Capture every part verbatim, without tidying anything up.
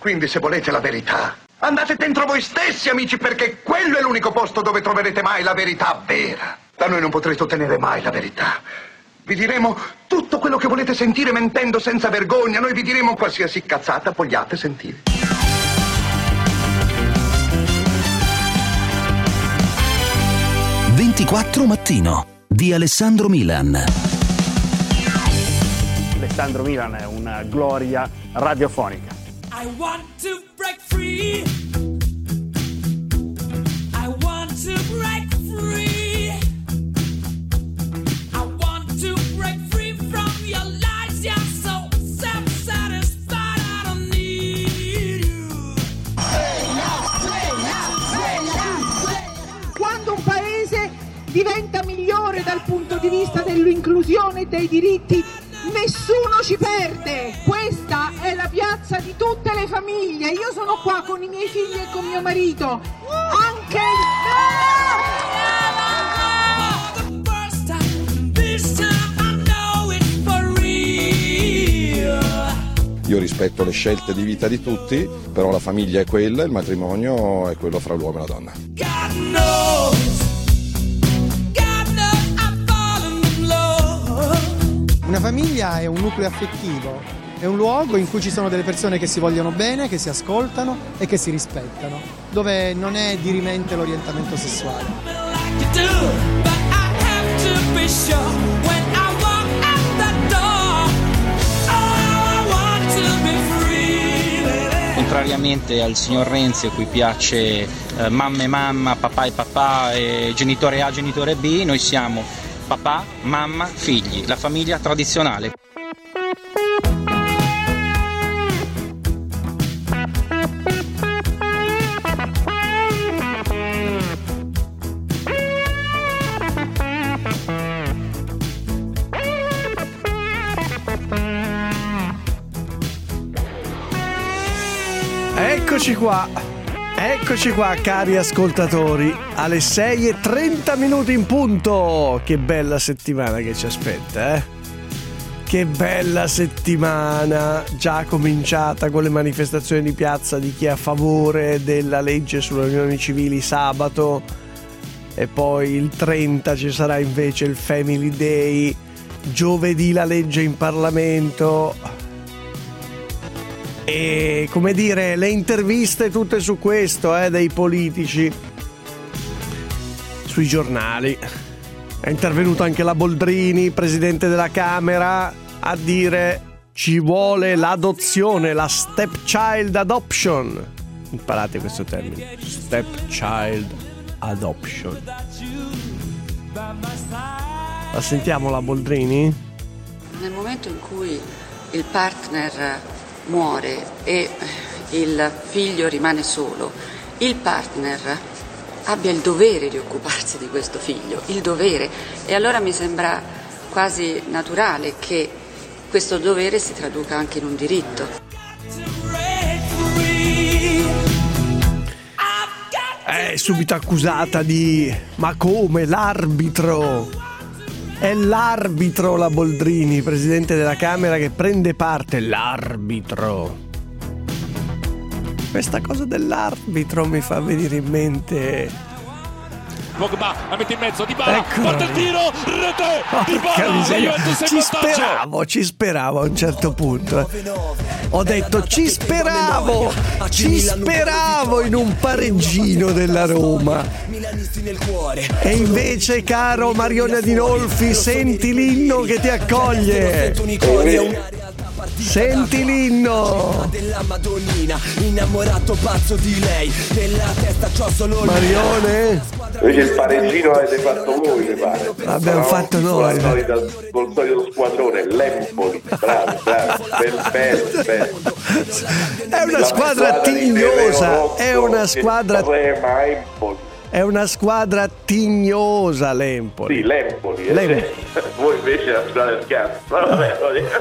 Quindi se volete la verità, andate dentro voi stessi, amici, perché quello è l'unico posto dove troverete mai la verità vera. Da noi non potrete ottenere mai la verità. Vi diremo tutto quello che volete sentire mentendo senza vergogna. Noi vi diremo qualsiasi cazzata vogliate sentire. ventiquattro Mattino di Alessandro Milan. Alessandro Milan è una gloria radiofonica. I want to break free. I want to break free. I want to break free from your lies. You're so self-satisfied. I don't need you. Quando un paese diventa migliore dal punto di vista dell'inclusione e dei diritti, nessuno ci perde. Questa è la piazza di tutte le famiglie. Io sono qua con i miei figli e con mio marito. Anche Io rispetto le scelte di vita di tutti, però la famiglia è quella, il matrimonio è quello fra l'uomo e la donna. God knows. God knows I've fallen in love. Una famiglia è un nucleo affettivo, è un luogo in cui ci sono delle persone che si vogliono bene, che si ascoltano e che si rispettano, dove non è dirimente l'orientamento sessuale. Like you do, but I have to be sure when I walk out the door. Oh, I want to be free, baby. Contrariamente al signor Renzi, a cui piace eh, mamma e mamma, papà e papà, e genitore A, genitore B, noi siamo papà, mamma, figli, la famiglia tradizionale. Eccoci qua, eccoci qua cari ascoltatori, alle sei e trenta minuti in punto. Che bella settimana che ci aspetta, eh? Che bella settimana, già cominciata con le manifestazioni di piazza di chi è a favore della legge sulle unioni civili sabato, e poi il trenta ci sarà invece il Family Day, giovedì la legge in Parlamento. E come dire, le interviste tutte su questo, eh, dei politici sui giornali. È intervenuta anche la Boldrini, presidente della Camera, a dire ci vuole l'adozione, la stepchild adoption. Imparate questo termine, stepchild adoption. La sentiamo la Boldrini? Nel momento in cui il partner muore e il figlio rimane solo, il partner abbia il dovere di occuparsi di questo figlio, il dovere, e allora mi sembra quasi naturale che questo dovere si traduca anche in un diritto. È subito accusata di ma come l'arbitro? È l'arbitro la Boldrini, presidente della Camera, che prende parte. L'arbitro. Questa cosa dell'arbitro mi fa venire in mente Pogba la mette in mezzo, Dybala, ecco. parte il tiro, rete, Porca miseria. Dybala, ci speravo, ci speravo a un certo punto. Ho detto ci speravo, ci speravo in un pareggino della Roma. E invece, caro Marione Adinolfi, senti l'inno che ti accoglie. Senti l'inno. Della Madonnina, innamorato pazzo di lei, nella testa c'ho solo Marione. Invece il pareggino l'avete fatto voi, mi pare. L'abbiamo no? fatto noi. Con la solita, col solito squadrone, l'Empoli. Bravo, bravo. Bello, bello, bello. È una la squadra tignosa. È una squadra. Rema, Empoli. È una squadra tignosa l'Empoli. Sì, l'Empoli. Eh, L'Empoli. Voi invece la squadra del cazzo. Vabbè,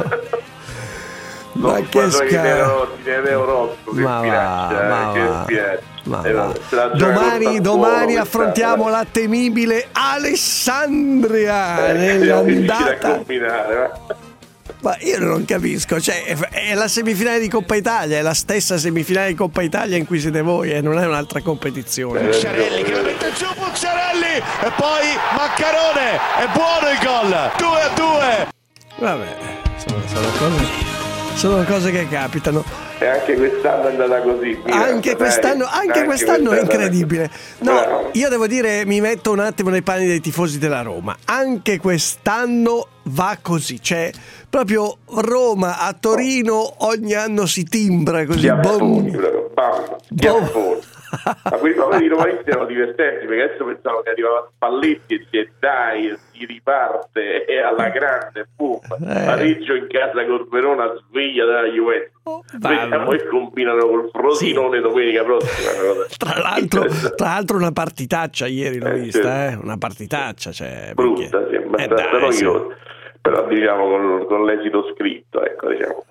ma non che scherzo. Ma va, che ma che ma eh, va. Domani, domani affrontiamo la temibile Alessandria eh, nell'andata. Ma io non capisco, cioè è, è la semifinale di Coppa Italia, è la stessa semifinale di Coppa Italia in cui siete voi, e eh, non è un'altra competizione. Pucciarelli che la mette giù, Pucciarelli e poi Maccarone, è buono il gol, due a due. Vabbè, sono, sono cose, sono cose che capitano. E anche quest'anno è andata così. Mira, anche quest'anno, dai, anche anche quest'anno è quest'anno incredibile. No, Bravo. io devo dire, mi metto un attimo nei panni dei tifosi della Roma. Anche quest'anno va così, cioè proprio Roma a Torino ogni anno si timbra così. Schiaffoni, proprio, bam, schiaffoni. Ma quelli proprio di romanisti erano divertenti, perché adesso pensavo che arrivava Spalletti e dice dai, si riparte e alla grande, boom, Eh. pareggio in casa col Verona, sveglia dalla Juventus. Vediamo che combinano col Frosinone domenica prossima. Tra l'altro, tra l'altro una partitaccia ieri l'ho Eh, vista, eh? Una partitaccia, cioè, Brutta, perché- sì, abbastanza Eh, dai, sì. noiosa. Però diciamo con, con l'esito scritto, ecco, diciamo.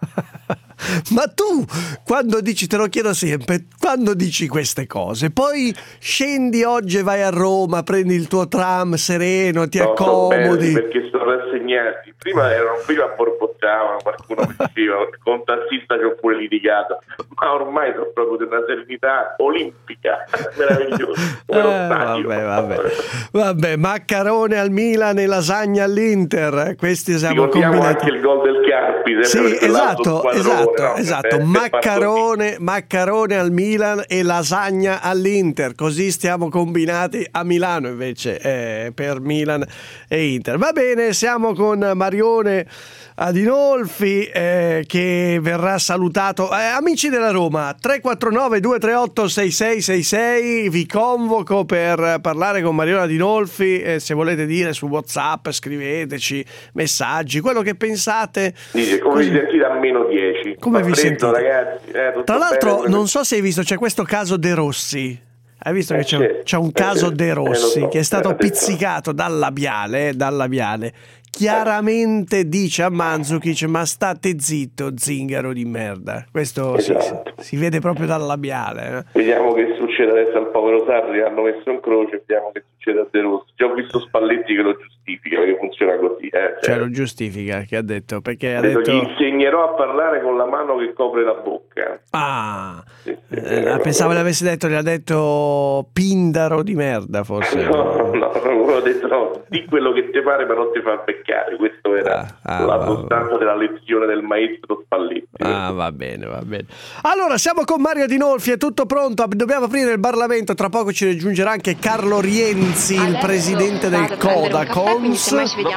Ma tu, quando dici, te lo chiedo sempre, quando dici queste cose, poi scendi oggi e vai a Roma, prendi il tuo tram sereno, ti No, sono belli accomodi. perché sono rassegnati. Prima erano prima borbottavano, qualcuno mi diceva con un tassista ci ho pure litigato, ma ormai sono proprio di una serenità olimpica, meraviglioso. Come lo Eh, stadio. vabbè, vabbè. Vabbè, Maccarone al Milan e lasagna all'Inter. Questi siamo Ricordiamo combinati. anche il gol del Carpi, sempre Sì, per quell'altro esatto, squadrone, esatto, no? esatto. Eh, Maccarone, Maccarone al Milan e lasagna all'Inter. Così stiamo combinati a Milano invece, eh, per Milan e Inter. Va bene, siamo con Marione Adinolfi, eh, che verrà salutato. Eh, amici della Roma, tre quattro nove due tre otto sei sei sei sei, vi convoco per parlare con Marione Adinolfi. Eh, se volete dire su WhatsApp, scriveteci messaggi, quello che pensate. Dice, come vi sentite a meno dieci? Come Fa vi freddo, sentite? ragazzi? Eh, tutto Tra l'altro, bene? non so se hai visto, c'è questo caso De Rossi. Hai visto Eh, che c'è, certo. c'è un Eh, caso certo. De Eh, lo Rossi so. che è stato Eh, adesso- pizzicato dal labiale, eh, dal labiale. Chiaramente dice a Mandzukic: ma state zitto, zingaro di merda. Questo si- Esatto. si, si vede proprio dal labiale. eh. Vediamo che succede adesso al povero Sarri, hanno messo in croce, vediamo che succede a De Rossi. Già ho visto Spalletti che lo giustifica, perché funziona così. Eh, Cioè, lo giustifica, che ha detto, perché ha ha detto, detto. gli insegnerò a parlare con la mano che copre la bocca. Ah, Sì, sì, eh, sì, pensavo no, l'avesse detto, gli ha detto Pindaro di merda, forse. No, no, uno ha detto no, di quello che ti pare ma non ti fa beccare. Questo era Ah, ah, la va- sostanza della lezione del maestro Spalletti. Ah, va bene, va bene. Allora, siamo con Mario Adinolfi, è tutto pronto. Dobbiamo aprire il Parlamento. Tra poco ci raggiungerà anche Carlo Rienzi, il presidente del Codacons.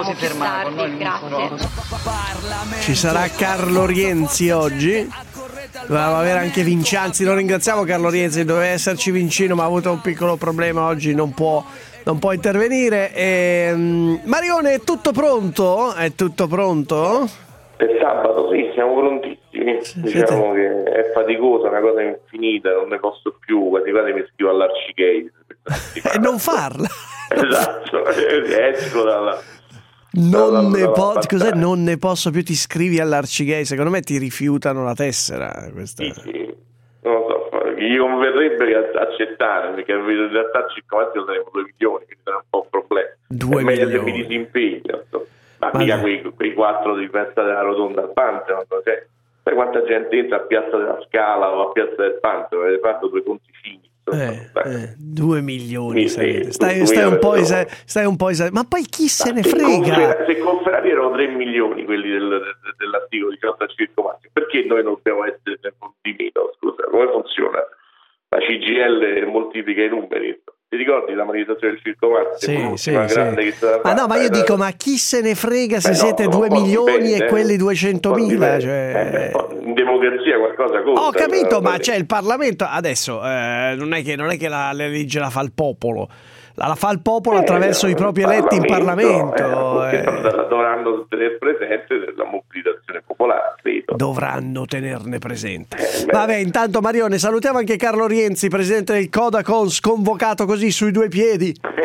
Ci sarà Carlo Rienzi oggi. Dovevamo avere anche Vincianzi. Lo ringraziamo, Carlo Rienzi. Doveva esserci Vincino, ma ha avuto un piccolo problema. Oggi non può. Non può intervenire. E, Marione, è tutto pronto? È tutto pronto? È sabato, sì, siamo prontissimi. Diciamo che è faticosa, è una cosa infinita, non ne posso più, quasi quasi mi scrivo all'Arcigay. E non farla. Esatto, esco dalla... Non dalla- ne, dalla po- battaglia. cos'è? Non ne posso più, ti iscrivi all'Arcigay. Secondo me ti rifiutano la tessera. Questa... Sì, sì. Non lo so, gli converrebbe che accettare, perché in realtà circa saremo due milioni, quindi sarà un po' un problema. Due è meglio se milioni. mi disimpegno, insomma. Ma, Ma mica no. quei, quei quattro di Piazza della Rotonda al Pantheon, cioè, sai quanta gente entra a Piazza della Scala o a Piazza del Pantheon, avete fatto due conticini. Eh, eh, due milioni. Sì, sai. sì, Stai, due stai un po' milioni. isa- stai un po' isa- ma poi chi se ne Se con frega? Ferrari- se con Ferrari erano tre milioni quelli del, del- dell'articolo diciotto al Circo Massimo, perché noi non dobbiamo essere di meno? Scusa, come funziona? La C G L moltiplica i numeri. Ti ricordi la manifestazione del Circo Massimo? Sì, sì, L'ultima sì. grande che è stata Ma no, fatta, ma io era- dico, ma chi se ne frega se Eh no, siete un due po' milioni dipende, e eh. quelli Un po' duecentomila? dipende. Cioè... Eh, in democrazia qualcosa conta. Ho capito, ma Eh, c'è il Parlamento adesso, eh, non è che, non è che la, la legge la fa il popolo, la, la fa il popolo attraverso eh, i propri eletti in Parlamento. eh, eh. dovranno tenere presente la mobilitazione popolare, credo. Dovranno tenerne presente. Eh, beh. Vabbè, intanto Marione, salutiamo anche Carlo Rienzi, presidente del Codacons, convocato così sui due piedi.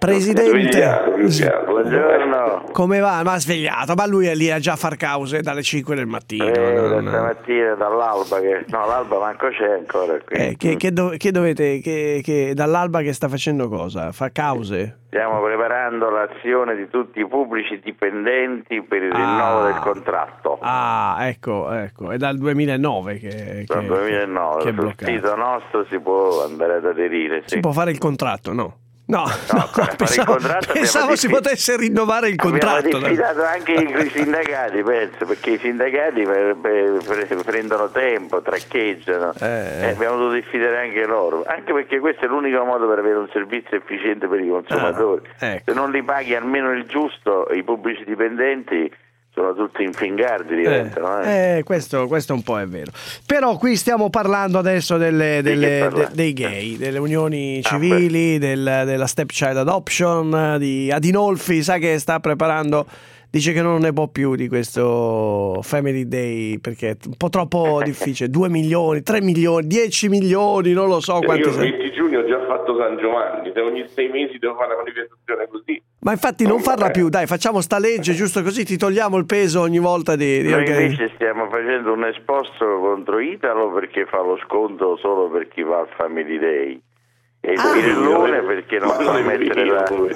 Presidente, buongiorno. Come va? Ma ha svegliato, ma lui è lì a già far cause dalle cinque del mattino. Eh, no, da no. stamattina dall'alba, che no, l'alba manco c'è ancora qui. Eh, che, che, dov- che dovete, che, che dall'alba che sta facendo cosa? Fa cause? Stiamo preparando l'azione di tutti i pubblici dipendenti per il rinnovo Ah. del contratto. Ah, ecco, ecco, è dal duemilanove che, Dal che, duemilanove, che è sul bloccato. sito nostro si può andare ad aderire. Sì. Si può fare il contratto, no? No, no, per fare pensavo, il contratto pensavo abbiamo si diffi- potesse rinnovare il contratto. Abbiamo diffidato anche i sindacati, penso, perché i sindacati per- per- per- prendono tempo, traccheggiano. Eh. Eh, abbiamo dovuto diffidare anche loro, anche perché questo è l'unico modo per avere un servizio efficiente per i consumatori. Ah, ecco. Se non li paghi almeno il giusto, i pubblici dipendenti sono tutti infingardi, diventano. Eh. Eh, questo, questo un po' è vero. Però qui stiamo parlando adesso delle, Di che delle- parlare? de- dei gay, delle unioni Ah, civili, del- della stepchild adoption, di Adinolfi, sa che sta preparando, dice che non ne può più di questo Family Day perché è un po' troppo difficile. due milioni, tre milioni, dieci milioni, non lo so quanti Io il sono. venti giugno ho già fatto San Giovanni, se ogni sei mesi devo fare una manifestazione così. Ma infatti non farla più, dai, facciamo sta legge giusto così ti togliamo il peso ogni volta di, di Noi organizzare. invece stiamo facendo un esposto contro Italo perché fa lo sconto solo per chi va al Family Day. E il Ah. Pirellone perché non Ma può non è mettere vero, la... poi.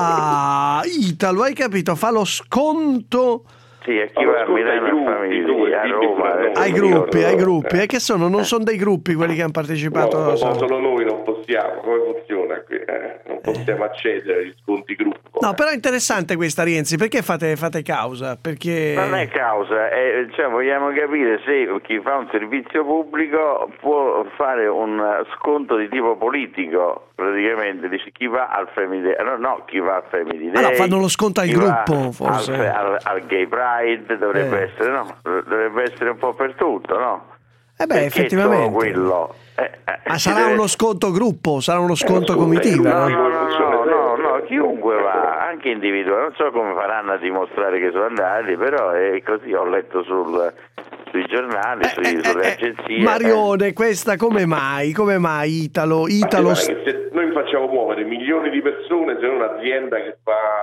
Ah, Italo, hai capito? Fa lo sconto Sì, a chi Fa lo va a sconto ai Milano al gruppi, Family tu, Day, a i Roma. gruppi, eh, ai non mi gruppi, ricordo. ai gruppi. eh. E che sono? Non sono dei gruppi quelli che hanno partecipato. No, sono- solo noi non possiamo, come funziona qui? Eh, non possiamo accedere agli sconti gruppo. No, però è interessante questa, Rienzi, perché fate, fate causa? Perché... Non è causa, è, cioè vogliamo capire se chi fa un servizio pubblico può fare un sconto di tipo politico, praticamente, dice chi va al Family Day, no, no, chi va al Family Day. Ah, no, fanno lo sconto al chi gruppo, va forse. Al, al, al Gay Pride dovrebbe Eh. essere, no, dovrebbe essere un po' per tutto, no? Eh beh, Perché effettivamente. solo quello. Eh, eh, Ah, ci sarà deve- uno sconto gruppo, sarà uno sconto sconto comitiva, No, no? no, no, no, no, no, chiunque va, anche individuale, non so come faranno a dimostrare che sono andati, però è così, ho letto sul, sui giornali, sui- sulle Eh, agenzie. Marione, questa come mai? Come mai Italo? Italo Ma guarda che se noi facciamo muovere milioni di persone, se un'azienda che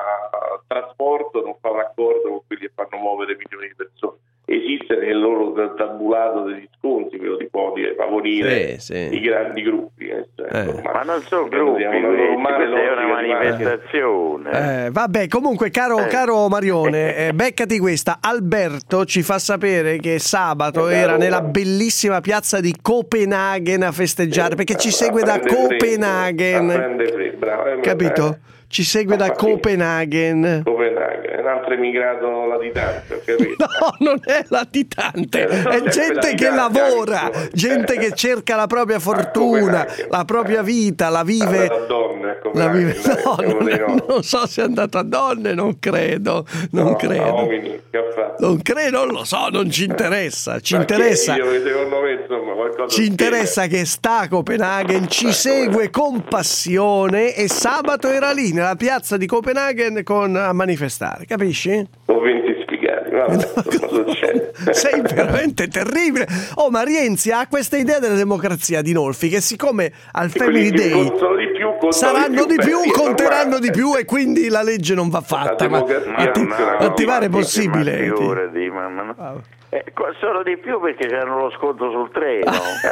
fa trasporto non fa un accordo con quelli che fanno muovere milioni di persone. Esiste nel loro tabulato degli sconti, quello di può dire, favorire Sì, sì. i grandi gruppi. eh, cioè, Eh. ormai. Ma non sono Credo gruppi, sia una questi, normale questa è una logica di manifestazione. Eh, vabbè, comunque, caro, Eh. caro Marione, eh, beccati questa. Alberto ci fa sapere che sabato Eh, da era Roma. nella bellissima piazza di Copenaghen a festeggiare, perché ci segue da Prende freddo, Copenaghen. prende freddo, bravo, eh, Capito? eh. Ci segue da Ah, sì. Copenaghen. Copenaghen, è un altro emigrato latitante, ho capito? No, non è latitante, Eh, no, è è gente che latitante, lavora, anche. gente che cerca la propria fortuna, Copenaghen. la propria vita, la È vive. andato a donne, a La vive... Copenaghen, No, dai, è uno non, dei è- nostri. non so se è andato a donne, non credo, non No, a credo. uomini, che ha fatto? Non credo, non lo so, non ci interessa. Ci Ma che interessa, io, secondo me, insomma, qualcosa ci interessa che sta a Copenaghen, ci segue con passione e sabato era lì nella piazza di Copenaghen con, a manifestare, capisci? Ho venti spiegati, vabbè, cosa succede? Sei veramente terribile. Oh, ma Rienzi ha questa idea della democrazia di Nolfi che siccome al E Family quelli che Day contano di più, contano saranno di più, beh, sì, è conteranno normale. di più e quindi la legge non va fatta. Ma democrazia a ti, non funziona a ti pare ma possibile? Ti- figurati, ma- ma no. Ah. Eh, co- solo di più perché c'hanno lo sconto sul treno.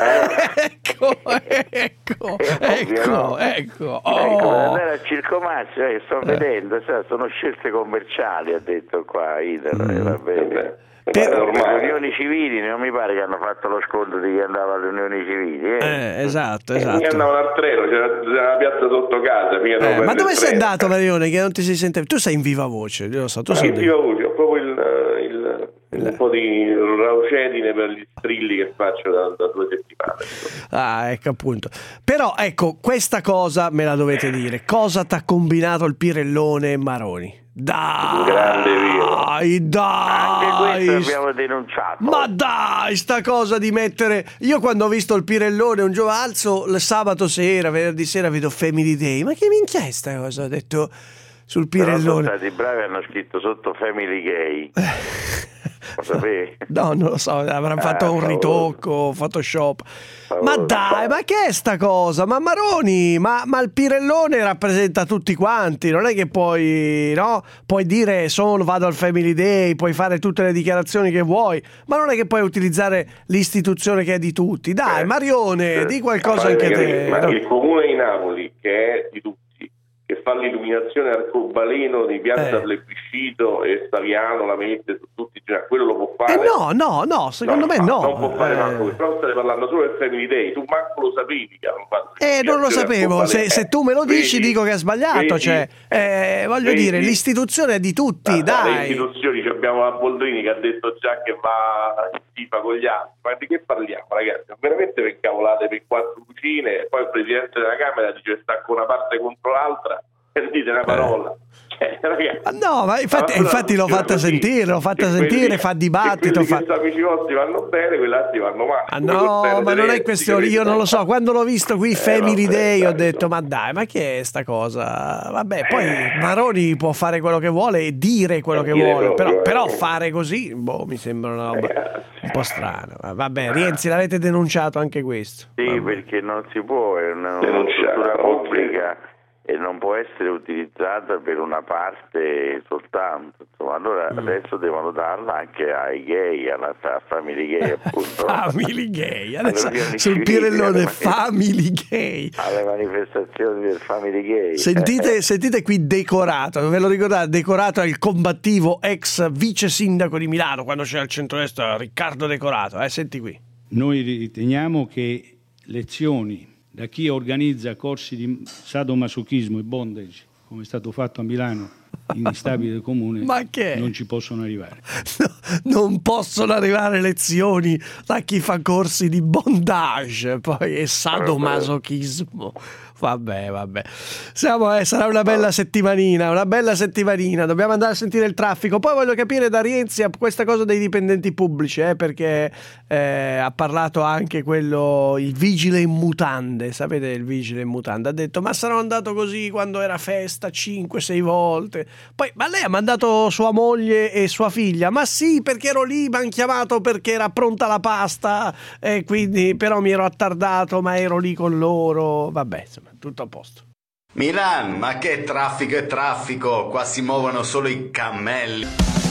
Ecco, ecco, ecco, no? ecco. Ecco, per Oh. andare al circomassimo, eh, sto vedendo, sai, sono scelte commerciali, ha detto qua Italo, eh, va bene. È Per le normale. unioni civili non mi pare che hanno fatto lo sconto di chi andava alle unioni civili. Eh. Eh, esatto, Mi esatto. andavano al treno, c'era, c'era la piazza sotto casa. mica devo Eh, ma prendere dove il sei treno. andato, Marione? Che non ti si sente? Tu sei in viva voce, io lo so. Tu Ma sei che viva voce, ho proprio il, il, un po' di raucedine per gli strilli che faccio da, da due settimane. Ah, ecco appunto. Però ecco, questa cosa me la dovete dire. Cosa t'ha combinato il Pirellone Maroni? Dai, Grande vino. Anche dai. questo abbiamo denunciato. Ma dai, sta cosa di mettere. Io quando ho visto il Pirellone un giorno alzo il sabato sera, venerdì sera vedo Family Day. Ma che minchia è sta cosa? Ho detto sul Però sono Pirellone. stati bravi, hanno scritto sotto Family Gay. Lo sapevi? No, non lo so, avranno fatto Ah, un favoloso. ritocco, Photoshop. Ma Favoloso. dai, ma che è sta cosa? Ma Maroni, ma, ma il Pirellone rappresenta tutti quanti, non è che puoi, no? Puoi dire sono, vado al Family Day, puoi fare tutte le dichiarazioni che vuoi, ma non è che puoi utilizzare l'istituzione che è di tutti. Dai, Marione, Eh, di qualcosa ma anche ragazzi, te. ma no? il comune di Napoli, che è di tutti, che fa l'illuminazione arcobaleno di Piazza Eh. Plebiscito e Staviano la mette su tutti i giorni, quello lo può fare. Eh no, no, no, secondo me no. Non può fare Eh. manco, però state parlando solo del Family Day, tu manco lo sapevi che hanno fatto. Eh, non lo sapevo, se, se tu me lo dici Vedi? dico che è sbagliato, Vedi? cioè, eh, voglio Vedi? dire, l'istituzione è di tutti, Ah, Le dai. istituzioni, ci abbiamo la Boldrini che ha detto già che va in tifa con gli altri, ma di che parliamo ragazzi? Veramente per cavolate per quattro cucine e poi il Presidente della Camera dice sta con una parte contro l'altra e dite una parola. Cioè, ragazzi, Ma no, ma infatti, allora infatti l'ho funziona fatta così. sentire, l'ho fatta Che sentire, quelli- fa che dibattito. quelli Fa... che sono amici vostri vanno bene, quelli altri vanno male. Ah, Come no, Costello ma non è Tedeschi, questione, capito? io non lo so, quando l'ho visto qui Family vabbè, Day ho dai, detto ma dai, ma che è sta cosa? Vabbè, poi Maroni può fare quello che vuole e dire quello che Dire vuole, proprio, però, eh. però fare così, boh, mi sembra una roba un po' strana. Vabbè, Rienzi, l'avete denunciato anche questo. Sì, perché non si può, è una, una Denunciare, struttura ok. pubblica e non può essere utilizzata per una parte soltanto. Insomma, allora adesso devono darla anche ai gay, alla fa- family gay, appunto. Family Gay, adesso Alle unioni sul civili, Pirellone alle- Family Gay. alle manifestazioni del family gay. Sentite, sentite qui Decorato, ve lo ricordate? Decorato è il combattivo ex vice sindaco di Milano quando c'era il centrodestra, Riccardo Decorato, eh, senti qui. Noi riteniamo che lezioni da chi organizza corsi di sadomasochismo e bondage, come è stato fatto a Milano, in Instabile Comune, Ma che? non ci possono arrivare. No, non possono arrivare lezioni da chi fa corsi di bondage poi e sadomasochismo. Vabbè, vabbè. Siamo, eh, sarà una bella settimanina, una bella settimanina. Dobbiamo andare a sentire il traffico. Poi voglio capire da Rienzi questa cosa dei dipendenti pubblici, eh, perché eh, ha parlato anche quello, il vigile in mutande. Sapete il vigile in mutande? Ha detto, ma sarò andato così quando era festa cinque sei volte. Poi, ma lei ha mandato sua moglie e sua figlia? Ma sì, perché ero lì, mi hanno chiamato perché era pronta la pasta e quindi però mi ero attardato, ma ero lì con loro. Vabbè, insomma, tutto a posto. Milan, ma che traffico e traffico, qua si muovono solo i cammelli.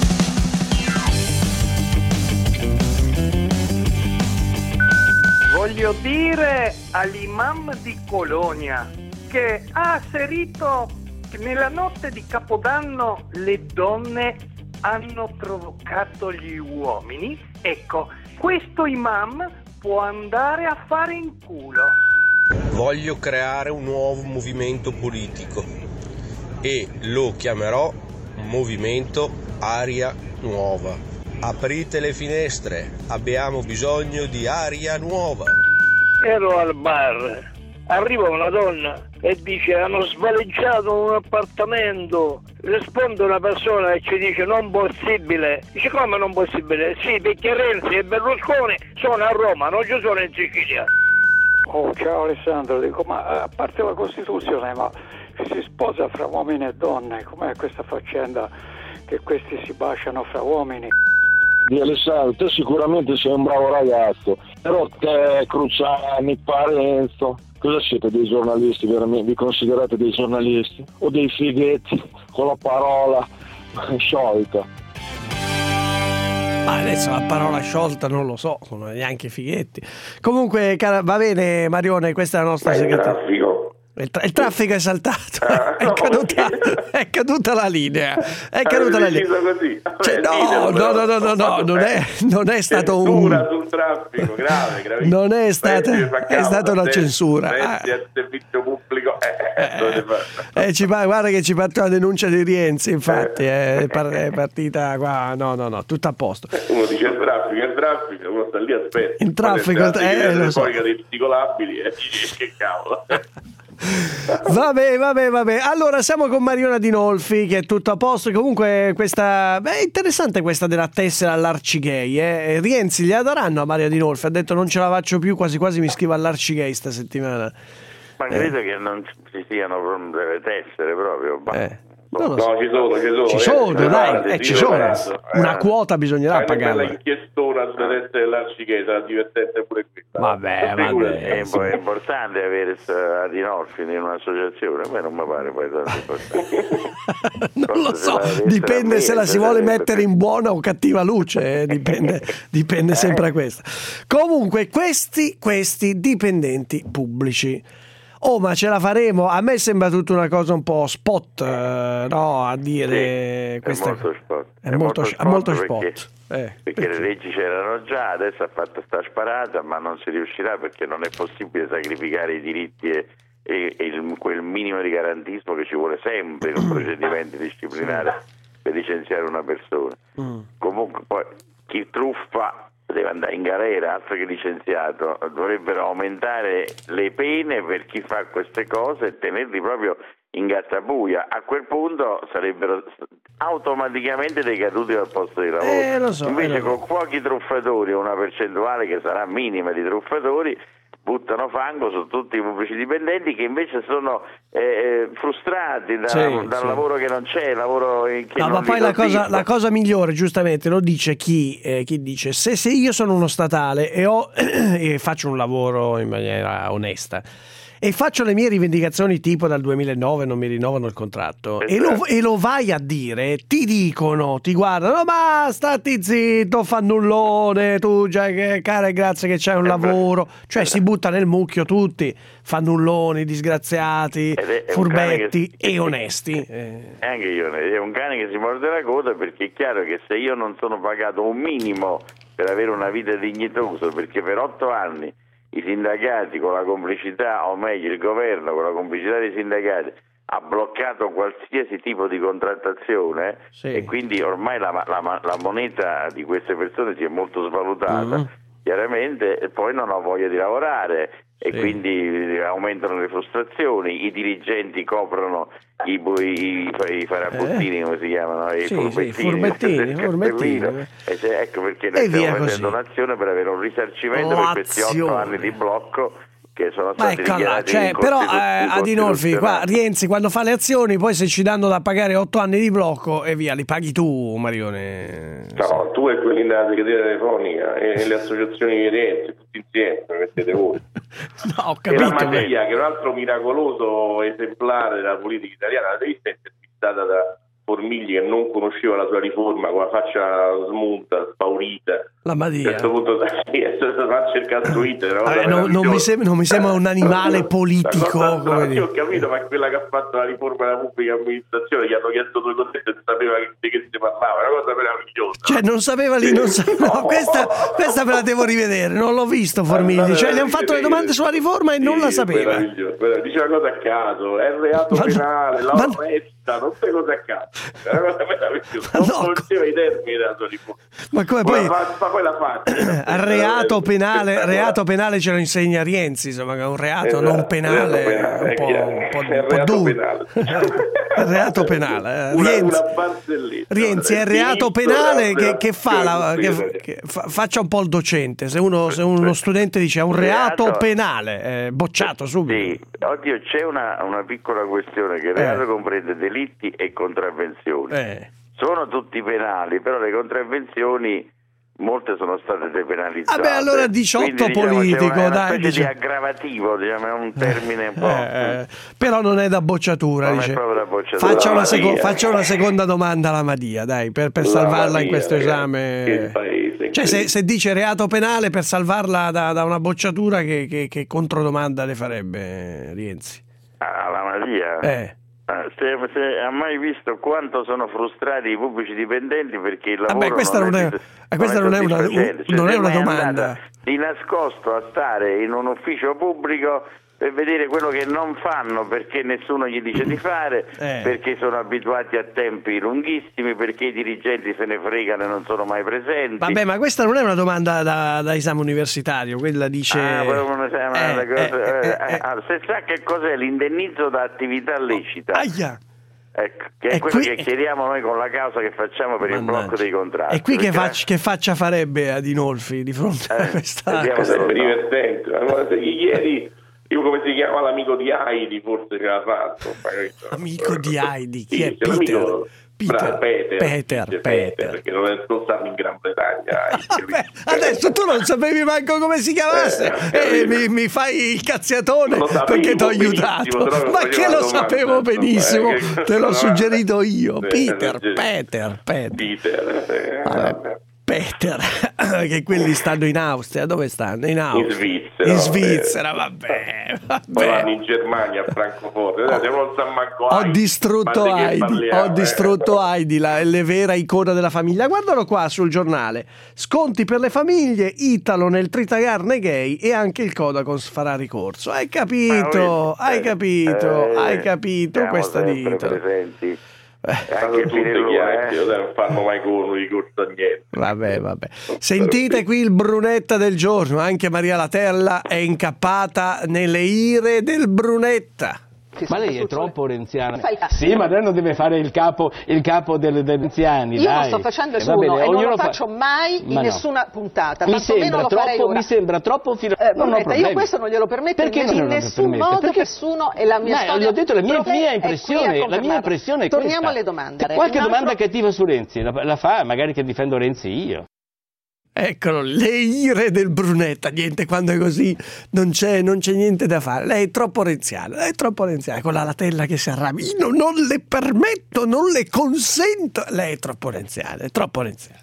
Voglio dire all'imam di Colonia che ha asserito che nella notte di Capodanno le donne hanno provocato gli uomini. Ecco, questo imam può andare a fare in culo. Voglio creare un nuovo movimento politico e lo chiamerò Movimento Aria Nuova. Aprite le finestre, abbiamo bisogno di aria nuova. Ero al bar, arriva una donna e dice hanno svaleggiato un appartamento. Risponde una persona e ci dice non possibile. Dice come non possibile? Sì, perché Renzi e Berlusconi sono a Roma, non ci sono in Sicilia. Oh, ciao Alessandro, dico, ma a parte la Costituzione, ma si sposa fra uomini e donne, com'è questa faccenda che questi si baciano fra uomini? Di Alessandro, te sicuramente sei un bravo ragazzo, però te, Cruciani, Parenzo, cosa siete dei giornalisti veramente? Vi considerate dei giornalisti? O dei fighetti con la parola sciolta? Ma adesso la parola sciolta non lo so, sono neanche fighetti. Comunque, cara, va bene Marione, questa è la nostra segretaria. Il, tra- il traffico è saltato, Ah, è, caduta, è caduta la linea, è caduta la linea. Così. Cioè, Vabbè, no, no, no, no, no, no, non è, non è stato un... Censura sul traffico, grave, gravissimo. Non è stata, Renzi fa è stata una causa, censura. Renzi al servizio pubblico, eh, eh, dovete fare. Eh, ci pa- guarda che ci parte una denuncia di Rienzi, infatti, è, par- è partita qua, no, no, no, tutto a posto. Uno dice il traffico, il traffico, uno sta lì aspetta. Il traffico, Quando il eh, lo so. poi dei psicolabili e dice che cavolo. Vabbè, vabbè, vabbè. Allora siamo con Mariona Dinolfi, che è tutto a posto. Comunque questa beh, è interessante questa della tessera all'Arcigay, eh. Rienzi gliela daranno a Mario Dinolfi. Ha detto non ce la faccio più, quasi quasi mi scrivo all'Arcigay sta settimana. Ma credo eh. che non ci siano delle tessere proprio. Ma eh. so. Non lo so. No, ci sono, ci sono. Ci eh. sono, Eh, dai, guarda, eh, ti ci dico sono. tanto. Una Eh. quota bisognerà Fai una bella pagarla. inchiestona sulle teste dell'Arcichè, sarà divertente pure qui. Vabbè, Figurati. vabbè. È, impo- è importante avere sta- Adinolfi in un'associazione, a me non mi pare poi tanto importante. Non lo so, dipende se la si vuole mettere in buona o cattiva luce, eh, dipende, dipende sempre da questo. Comunque, questi, questi dipendenti pubblici. Oh, ma ce la faremo? A me sembra tutta una cosa un po' spot, eh, no? A dire Sì, questa è molto spot. È, molto, molto è molto spot spot. Eh, Perché le leggi c'erano già, adesso ha fatto sta sparata, ma non si riuscirà perché non è possibile sacrificare i diritti e, e- e il- quel minimo di garantismo che ci vuole sempre in un procedimento disciplinare per licenziare una persona. Comunque poi chi truffa deve andare in galera, altro che licenziato. Dovrebbero aumentare le pene per chi fa queste cose e tenerli proprio in gattabuia. A quel punto sarebbero automaticamente decaduti dal posto di lavoro. Eh, lo so, Invece eh, lo con pochi truffatori, una percentuale che sarà minima di truffatori, buttano fango su tutti i pubblici dipendenti che invece sono eh, eh, frustrati da, Sì, dal sì. lavoro che non c'è, lavoro che No, non ma li poi la cosa, soddisfa. la cosa migliore, giustamente, lo dice chi, eh, chi dice se, se io sono uno statale e, ho, e faccio un lavoro in maniera onesta e faccio le mie rivendicazioni tipo dal duemilanove non mi rinnovano il contratto e lo, e lo vai a dire, ti dicono, ti guardano, ma stati zitto, fannullone, tu già che cara e grazie che c'hai un lavoro, cioè si butta nel mucchio tutti, fannulloni, disgraziati, Ed è- è un furbetti cane che- e onesti. Eh. E anche io, è un cane che si morde la coda perché è chiaro che se io non sono pagato un minimo per avere una vita dignitosa, perché per otto anni i sindacati con la complicità, o meglio il governo con la complicità dei sindacati ha bloccato qualsiasi tipo di contrattazione e quindi ormai la, la- la moneta di queste persone si è molto svalutata, chiaramente, e poi non ho voglia di lavorare e Sì. quindi aumentano le frustrazioni, i dirigenti coprono i, bu- i, i farabuttini, come si chiamano, i Sì, sì, furbettini, furbettini, del furbettini. cartellino. E se- ecco perché E noi via stiamo facendo così. un'azione per avere un risarcimento per questi otto L'azione. anni di blocco che sono Ma stati eccola, dichiarati cioè, però eh, incostitu- Adinolfi, qua incostituzionali. Rienzi quando fa le azioni poi se ci danno da pagare otto anni di blocco e via, li paghi tu Marione. No, tu e quelli della segreteria telefonica e le associazioni di Rienzi, tutti insieme, lo mettete voi. No, ho E la capito. Mattia, che è un altro miracoloso esemplare della politica italiana, la devi essere fissata da Formigli che non conosceva la sua riforma, con la faccia smunta, spaurita. La A un Madia. certo punto sì, è stato a cercare su Twitter. una cosa Vabbè, non, non mi meravigliosa. sem- non mi sembra un animale politico. La cosa- come io dire. ho capito, ma quella che ha fatto la riforma della pubblica amministrazione gli hanno chiesto due cose e non sapeva che- di che si parlava, è una cosa meravigliosa. Cioè non sapeva lì, non sa- no, questa, questa me la devo rivedere, non l'ho visto Formigli, cioè gli hanno fatto le domande sulla riforma e non la sapeva. Meraviglioso, meraviglioso. Dice una cosa a caso, è reato Ma no, penale, la ma no. festa, non sai cosa a caso, è una cosa meravigliosa, non conosceva i termini della sua riforma. Ma come Poi poi la fa- ma poi la faccia. reato penale, reato penale ce lo insegna Rienzi, insomma, che è un reato non Esatto, penale, reato penale, un è po', chiaro. un po', È un po' reato duro. penale. È reato penale. eh. Una, Rienzi, una barzelletta. Rienzi è reato Finito penale la- che, che fa la, che, Sì, che fa- faccia un po' il docente. Se uno, se uno studente dice è un reato Reato- penale, eh, bocciato subito. Sì, oddio, c'è una, una piccola questione che il Eh. reato comprende delitti e contravvenzioni. Eh. Sono tutti penali, però le contravvenzioni molte sono state depenalizzate. Vabbè, allora diciotto Quindi, diciamo, c'è politico, una, una dai, specie dice- di aggravativo, diciamo, è un termine un po'. Eh, però non è da bocciatura, Non è dice. proprio da bocciatura. Faccia una, La seco- Madia. faccia una seconda domanda alla Madia, dai, per, per La salvarla in Madia, questo ragazzi, esame. che paese, Cioè, se, se dice reato penale per salvarla da, da una bocciatura, che, che, che controdomanda le farebbe Rienzi? Ah, la Madia? Eh. Ah, Se, se ha mai visto quanto sono frustrati i pubblici dipendenti perché il lavoro Vabbè, questa non è, soddisf- eh, questa non è una, soddisfacente. Cioè, non è se una mai domanda. andata di nascosto a stare in un ufficio pubblico per vedere quello che non fanno perché nessuno gli dice di fare, Eh. perché sono abituati a tempi lunghissimi, perché i dirigenti se ne fregano e non sono mai presenti. Vabbè, ma questa non è una domanda da, da esame universitario, quella dice... Ah, proprio un esame, Eh, una cosa- eh, eh, eh, eh. ah, se sa che cos'è l'indennizzo da attività lecita, Aia! ecco, che è E quello qui- che chiediamo noi con la causa che facciamo per il Mannaggia. blocco dei contratti. E qui che, Perché la- faccia, che faccia farebbe Adinolfi di fronte a Eh, questa vediamo cosa? se lo Sarebbe divertente. Ma guarda, Ieri, Tipo come si chiama l'amico di Heidi, forse ce l'ha fatto. Amico di Heidi, chi è? Sì, Peter? l'amico- Peter, Bra- Peter, Peter, Peter, Peter. perché non, è, non stanno in Gran Bretagna. Vabbè, adesso tu non sapevi manco come si chiamasse Eh, e mi, mi fai il cazziatone Lo sapevo perché ti ho benissimo, aiutato. però non Ma facevo che la lo domanda, sapevo insomma, benissimo, eh, che- te l'ho no, suggerito io. eh, Peter, eh, Peter, Peter. Peter, eh, Vabbè, Peter, che quelli stanno in Austria. Dove stanno? In Austria. In Svizzera. In Svizzera, vabbè. Poi vabbè. vanno in Germania, a Francoforte. Dai, siamo non San Marco Ho Heidi. distrutto Ma di che Heidi, parliamo, ho eh? distrutto Heidi, la, la vera icona della famiglia. Guardalo qua sul giornale. Sconti per le famiglie, Italo nel tritacarne gay e anche il Codacons farà ricorso. Hai capito? Hai capito? Eh, Hai capito siamo questa di sempre Italo? presenti. Eh, Anche tutte Finirlo, chiacchiere, non fanno mai con ricorso a niente. Vabbè, vabbè. Sentite qui il Brunetta del giorno. Anche Maria Latella è incappata nelle ire del Brunetta. Ma lei è troppo renziana. Sì, ma lei non deve fare il capo, il capo del- degli anziani. Io dai. lo sto facendo Eh, va uno bene, e non ognuno lo fa- faccio mai in Ma no. nessuna puntata. Mi tantomeno sembra, lo farei troppo, ora. mi sembra troppo filo... Eh, non ho Brunetta, problemi. io questo non glielo permetto Perché in non glielo nessun permette? modo, Perché- nessuno, e la mia Ma storia ho detto la mia, Brunetta mia è qui a impressione, la mia confermarlo. impressione è Torniamo questa. alle domande. Qualche Un altro- domanda cattiva su Renzi la, la fa, magari che difendo Renzi io. Eccolo, le ire del Brunetta. Niente, quando è così non c'è, non c'è niente da fare. Lei è troppo renziana, lei è troppo renziana. Con la Latella che si arrabbia. Io non le permetto, non le consento. Lei è troppo renziana, è troppo renziana.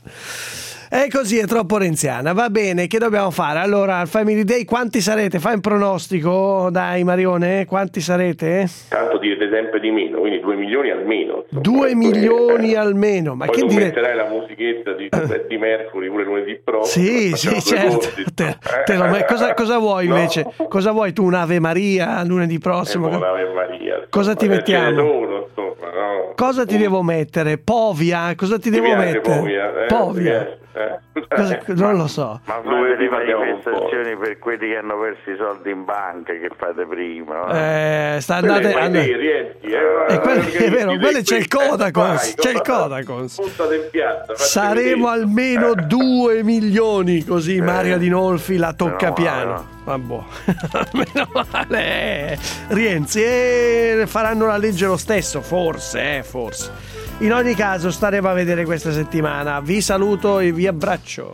È così, è troppo renziana. Va bene, che dobbiamo fare? Allora, al Family Day quanti sarete? Fai un pronostico, dai Marione, quanti sarete? Tanto direte sempre di meno, quindi due milioni almeno. insomma. Due milioni Eh, almeno. Ma Poi che tu dire? metterai la musichetta di Freddie Mercury pure lunedì prossimo. Sì, facciamo sì, due certo. conti. Te, te lo met- cosa, cosa vuoi No? invece? Cosa vuoi tu? Un'Ave Maria lunedì prossimo? Eh, Ave Maria, Cosa ti insomma, ce ne mettiamo? sono, insomma, no? Cosa ti devo mettere? Povia? Cosa ti devo piace mettere? Povia, eh? Povia. Ti piace, eh? Cosa- non lo so. Ma Lunedì fate le parliamo un manifestazioni per quelli che hanno perso i soldi in banca che fate prima. no? Eh, sta Quelle andate, fai and- te, Rienzi, eh, E quello- perché è vero, dici, quello c'è il qui, eh, Codacons, vai, c'è il no? Codacons. Puntate in piazza, fate Saremo vedere. almeno due milioni, così Maria Dinolfi la tocca meno piano. male, Vabbè, meno male. Rienzi, e faranno la legge lo stesso, forse, eh, forse. In ogni caso staremo a vedere questa settimana. Vi saluto e vi abbraccio.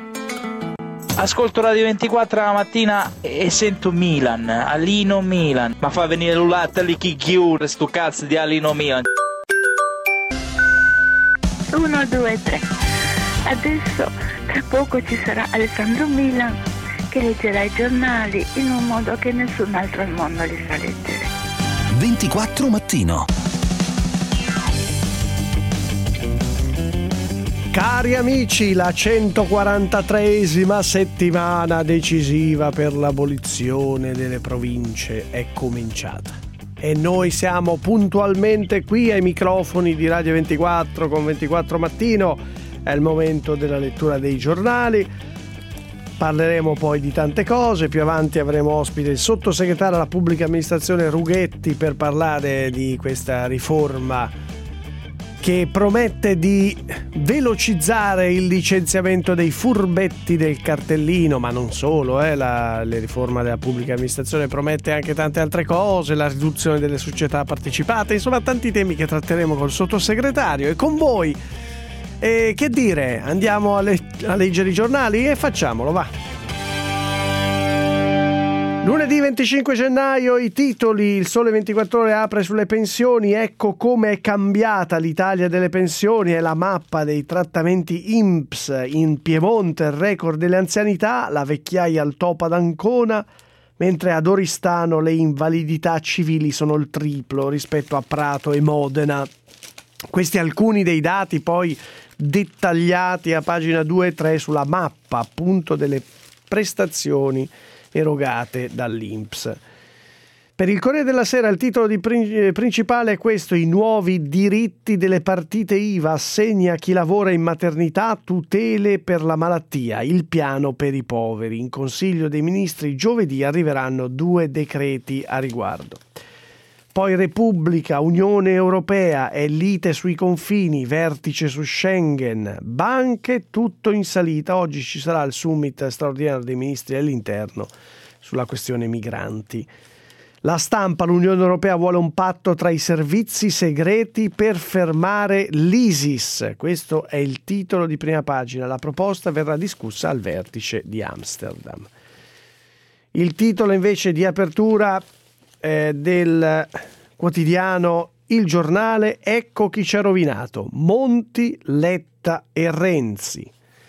Ascolto Radio ventiquattro la mattina e sento Milan, Alino Milan. Ma fa venire l'ulatta lì chi chiude sto cazzo di Alino Milan. uno, due, tre. Adesso tra poco ci sarà Alessandro Milan che leggerà i giornali in un modo che nessun altro al mondo li sa leggere. ventiquattro mattino. Cari amici, la centoquarantatreesima settimana decisiva per l'abolizione delle province è cominciata. E noi siamo puntualmente qui ai microfoni di Radio ventiquattro con ventiquattro Mattino. È il momento della lettura dei giornali. Parleremo poi di tante cose. Più avanti avremo ospite il sottosegretario alla pubblica amministrazione Rughetti per parlare di questa riforma che promette di velocizzare il licenziamento dei furbetti del cartellino, ma non solo, eh, la, la riforma della pubblica amministrazione promette anche tante altre cose, la riduzione delle società partecipate, insomma tanti temi che tratteremo col sottosegretario e con voi. E che dire, andiamo a, le- a leggere i giornali e facciamolo, va. Lunedì venticinque gennaio, i titoli. Il Sole ventiquattro Ore apre sulle pensioni. Ecco come è cambiata l'Italia delle pensioni. È la mappa dei trattamenti I N P S. In Piemonte il record delle anzianità, la vecchiaia al top ad Ancona, mentre ad Oristano le invalidità civili sono il triplo rispetto a Prato e Modena. Questi alcuni dei dati poi dettagliati a pagina due e tre sulla mappa appunto delle prestazioni erogate dall'I N P S. Per il Corriere della Sera il titolo di prin- principale è questo: i nuovi diritti delle partite I V A, assegni a chi lavora in maternità, tutele per la malattia, il piano per i poveri. In Consiglio dei Ministri giovedì arriveranno due decreti a riguardo. Poi Repubblica, Unione Europea e lite sui confini, vertice su Schengen, banche, tutto in salita. Oggi ci sarà il summit straordinario dei ministri dell'interno sulla questione migranti. La Stampa, l'Unione Europea vuole un patto tra i servizi segreti per fermare l'ISIS. Questo è il titolo di prima pagina. La proposta verrà discussa al vertice di Amsterdam. Il titolo invece di apertura eh, del quotidiano Il Giornale, ecco chi ci ha rovinato, Monti, Letta e Renzi.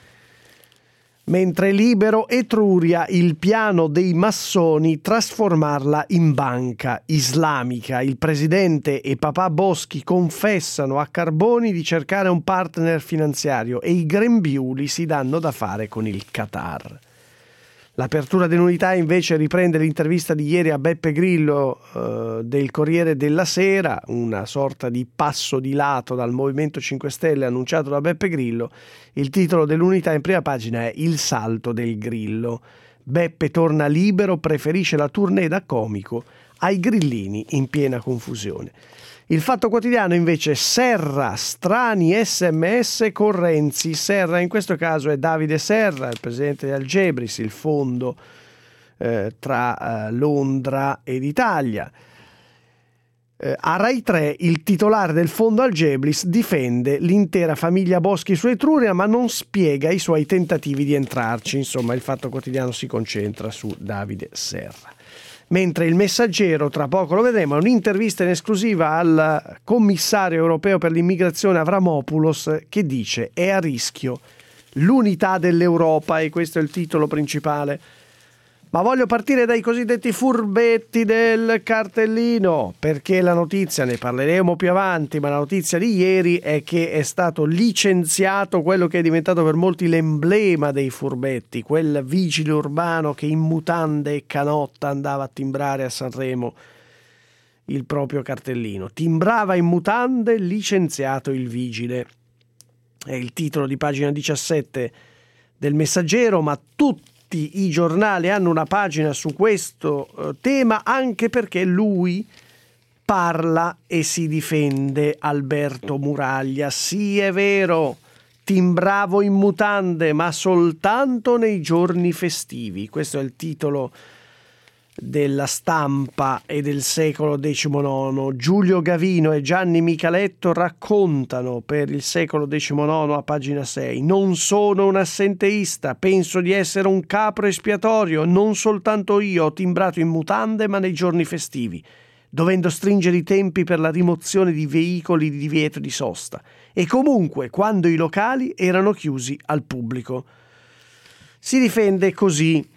Mentre Libero, Etruria, il piano dei massoni trasformarla in banca islamica. Il presidente e papà Boschi confessano a Carboni di cercare un partner finanziario e i grembiuli si danno da fare con il Qatar. L'apertura dell'Unità invece riprende l'intervista di ieri a Beppe Grillo eh, del Corriere della Sera, una sorta di passo di lato dal Movimento cinque Stelle annunciato da Beppe Grillo. Il titolo dell'Unità in prima pagina è Il salto del Grillo. Beppe torna libero, preferisce la tournée da comico ai grillini in piena confusione. Il Fatto Quotidiano invece, Serra, strani sms con Renzi. Serra in questo caso è Davide Serra, il presidente di Algebris, il fondo eh, tra eh, Londra ed Italia. Eh, a Rai tre il titolare del fondo Algebris difende l'intera famiglia Boschi su Etruria ma non spiega i suoi tentativi di entrarci. Insomma, il Fatto Quotidiano si concentra su Davide Serra. Mentre il Messaggero, tra poco lo vedremo, è un'intervista in esclusiva al commissario europeo per l'immigrazione Avramopoulos che dice è a rischio l'unità dell'Europa, e questo è il titolo principale. Ma voglio partire dai cosiddetti furbetti del cartellino, perché la notizia, ne parleremo più avanti, ma la notizia di ieri è che è stato licenziato quello che è diventato per molti l'emblema dei furbetti, quel vigile urbano che in mutande e canotta andava a timbrare a Sanremo il proprio cartellino. Timbrava in mutande, licenziato il vigile. È il titolo di pagina diciassette del Messaggero, ma tutti i giornali hanno una pagina su questo uh, tema, anche perché lui parla e si difende. Alberto Muraglia: sì, è vero, timbravo in mutande, ma soltanto nei giorni festivi. Questo è il titolo della Stampa e del Secolo diciannove. Giulio Gavino e Gianni Micaletto raccontano per il Secolo diciannove a pagina sei: non sono un assenteista, penso di essere un capro espiatorio, non soltanto io ho timbrato in mutande ma nei giorni festivi, dovendo stringere i tempi per la rimozione di veicoli di divieto di sosta e comunque quando i locali erano chiusi al pubblico. Si difende così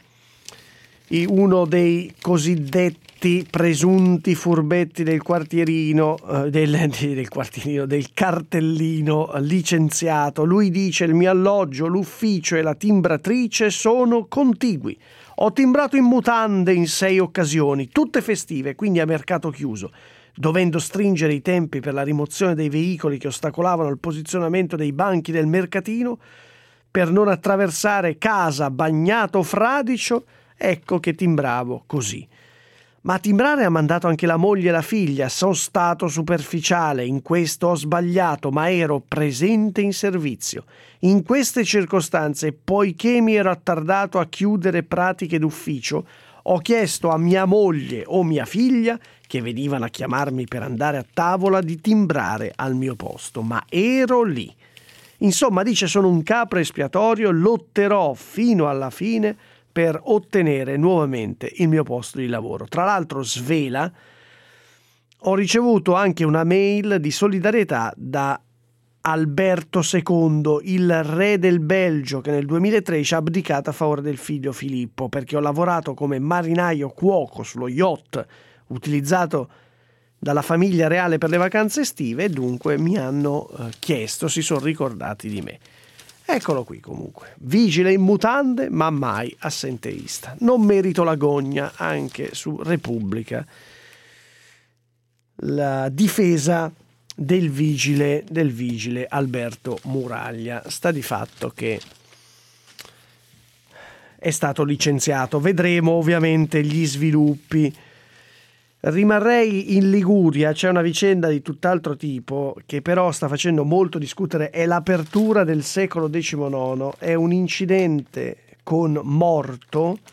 uno dei cosiddetti presunti furbetti del quartierino, eh, del, del quartierino, del cartellino licenziato. Lui dice: il mio alloggio, l'ufficio e la timbratrice sono contigui. Ho timbrato in mutande in sei occasioni, tutte festive, quindi a mercato chiuso, dovendo stringere i tempi per la rimozione dei veicoli che ostacolavano il posizionamento dei banchi del mercatino, per non attraversare casa bagnato fradicio. Ecco che timbravo così. Ma a timbrare ha mandato anche la moglie e la figlia. Sono stato superficiale, in questo ho sbagliato, ma ero presente in servizio. In queste circostanze, poiché mi ero attardato a chiudere pratiche d'ufficio, ho chiesto a mia moglie o mia figlia, che venivano a chiamarmi per andare a tavola, di timbrare al mio posto, ma ero lì. Insomma, dice, sono un capro espiatorio, lotterò fino alla fine per ottenere nuovamente il mio posto di lavoro. Tra l'altro, svela, ho ricevuto anche una mail di solidarietà da Alberto secondo, il re del Belgio, che nel duemilatredici ha abdicato a favore del figlio Filippo, perché ho lavorato come marinaio cuoco sullo yacht utilizzato dalla famiglia reale per le vacanze estive e dunque mi hanno eh, chiesto, si sono ricordati di me. Eccolo qui comunque, vigile in mutande ma mai assenteista. Non merito la gogna, anche su Repubblica. La difesa del vigile, del vigile Alberto Muraglia. Sta di fatto che è stato licenziato. Vedremo ovviamente gli sviluppi. Rimarrei in Liguria, c'è una vicenda di tutt'altro tipo che però sta facendo molto discutere, è l'apertura del Secolo diciannove, è un incidente con morto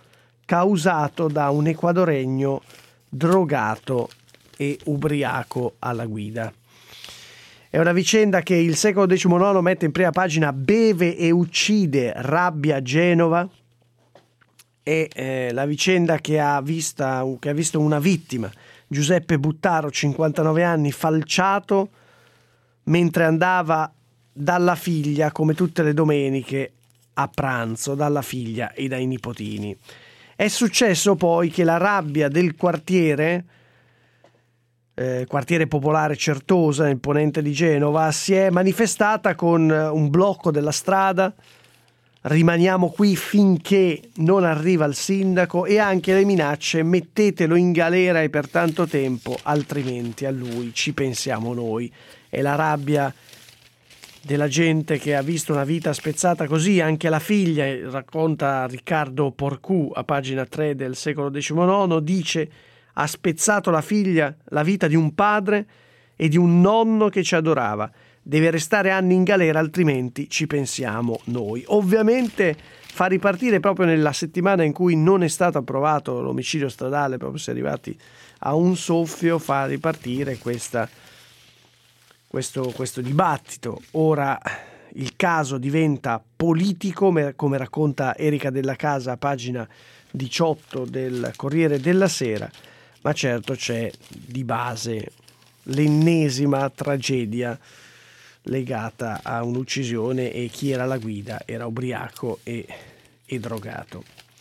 causato da un equadoregno drogato e ubriaco alla guida. È una vicenda che il Secolo diciannove mette in prima pagina: beve e uccide, rabbia Genova. È eh, la vicenda che ha, vista, che ha visto una vittima, Giuseppe Buttaro, cinquantanove anni, falciato mentre andava dalla figlia, come tutte le domeniche, a pranzo, dalla figlia e dai nipotini. È successo poi che la rabbia del quartiere, eh, quartiere popolare Certosa, nel ponente di Genova, si è manifestata con un blocco della strada, rimaniamo qui finché non arriva il sindaco, e anche le minacce: mettetelo in galera e per tanto tempo, altrimenti a lui ci pensiamo noi. È la rabbia della gente che ha visto una vita spezzata così. Anche la figlia, racconta Riccardo Porcù a pagina tre del Secolo diciannove, dice: ha spezzato la figlia, la vita di un padre e di un nonno che ci adorava. Deve restare anni in galera, altrimenti ci pensiamo noi. Ovviamente fa ripartire proprio nella settimana in cui non è stato approvato l'omicidio stradale, proprio si è arrivati a un soffio, fa ripartire questa, questo, questo dibattito. Ora il caso diventa politico, come racconta Erika Della Casa a pagina diciotto del Corriere della Sera, ma certo c'è di base l'ennesima tragedia legata a un'uccisione, e chi era alla guida era ubriaco e, e drogato.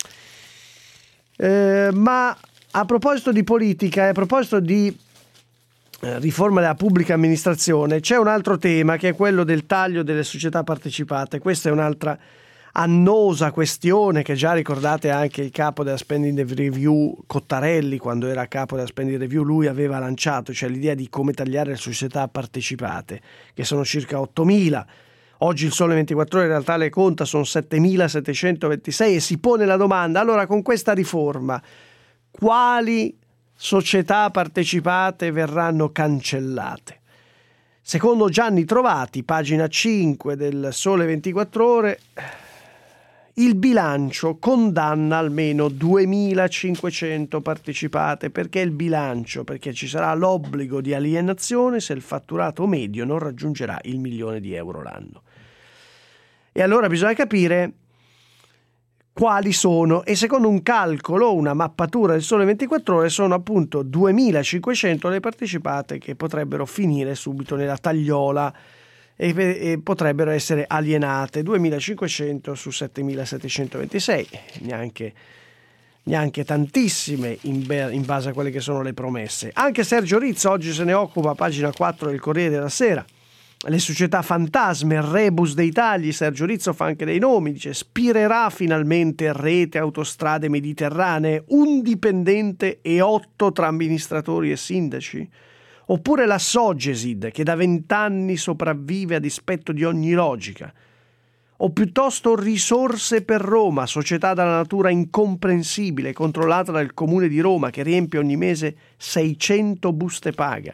Eh, ma a proposito di politica e a proposito di eh, riforma della pubblica amministrazione, c'è un altro tema, che è quello del taglio delle società partecipate. Questa è un'altra annosa questione che già ricordate anche il capo della Spending Review Cottarelli, quando era capo della Spending Review, lui aveva lanciato, cioè l'idea di come tagliare le società partecipate, che sono circa ottomila. Oggi il Sole ventiquattro Ore in realtà le conta, sono settemilasettecentoventisei, e si pone la domanda: allora, con questa riforma quali società partecipate verranno cancellate? Secondo Gianni Trovati, pagina cinque del Sole ventiquattro Ore, il bilancio condanna almeno duemilacinquecento partecipate. Perché il bilancio? Perché ci sarà l'obbligo di alienazione se il fatturato medio non raggiungerà il milione di euro l'anno. E allora bisogna capire quali sono, e secondo un calcolo, una mappatura del Sole ventiquattro Ore, sono appunto duemilacinquecento le partecipate che potrebbero finire subito nella tagliola e, e potrebbero essere alienate. Duemilacinquecento su settemilasettecentoventisei, neanche, neanche tantissime in, be- in base a quelle che sono le promesse. Anche Sergio Rizzo oggi se ne occupa, pagina quattro del Corriere della Sera. Le società fantasme, il rebus dei tagli. Sergio Rizzo fa anche dei nomi, dice: spirerà finalmente Rete Autostrade Mediterranee, un dipendente e otto tra amministratori e sindaci? Oppure la Sogesid, che da vent'anni sopravvive a dispetto di ogni logica? O piuttosto Risorse per Roma, società dalla natura incomprensibile, controllata dal Comune di Roma, che riempie ogni mese seicento buste paga?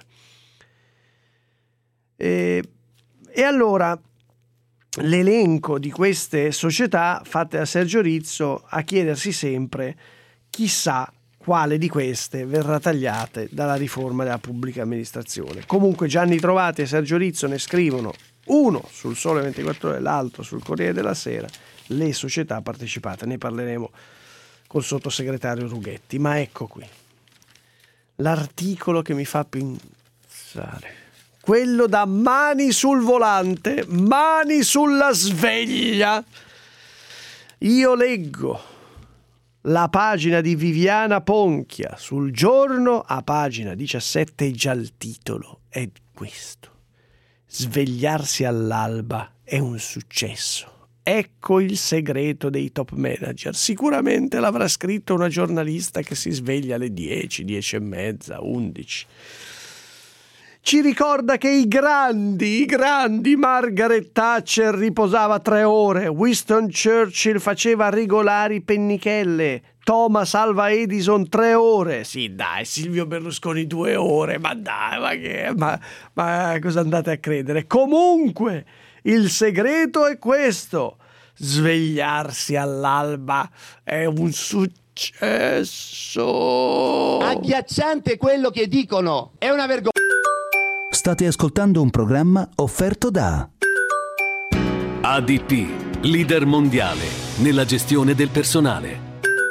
E, e allora l'elenco di queste società fatte da Sergio Rizzo, a chiedersi sempre: chissà quale di queste verrà tagliate dalla riforma della pubblica amministrazione. Comunque Gianni Trovati e Sergio Rizzo ne scrivono, uno sul Sole ventiquattro Ore, l'altro sul Corriere della Sera, le società partecipate. Ne parleremo col sottosegretario Rughetti. Ma ecco qui l'articolo che mi fa pensare, quello da mani sul volante, mani sulla sveglia. Io leggo la pagina di Viviana Ponchia sul Giorno, a pagina diciassette, e già il titolo è questo: svegliarsi all'alba è un successo. Ecco il segreto dei top manager. Sicuramente l'avrà scritto una giornalista che si sveglia alle dieci, dieci e mezza, undici. Ci ricorda che i grandi, i grandi, Margaret Thatcher riposava tre ore, Winston Churchill faceva regolari pennichelle, Thomas Alva Edison tre ore, sì dai, Silvio Berlusconi due ore, ma dai, ma che, ma, ma cosa andate a credere? Comunque, il segreto è questo: svegliarsi all'alba è un successo. successo. Agghiacciante quello che dicono, è una vergogna. State ascoltando un programma offerto da A D P, leader mondiale nella gestione del personale.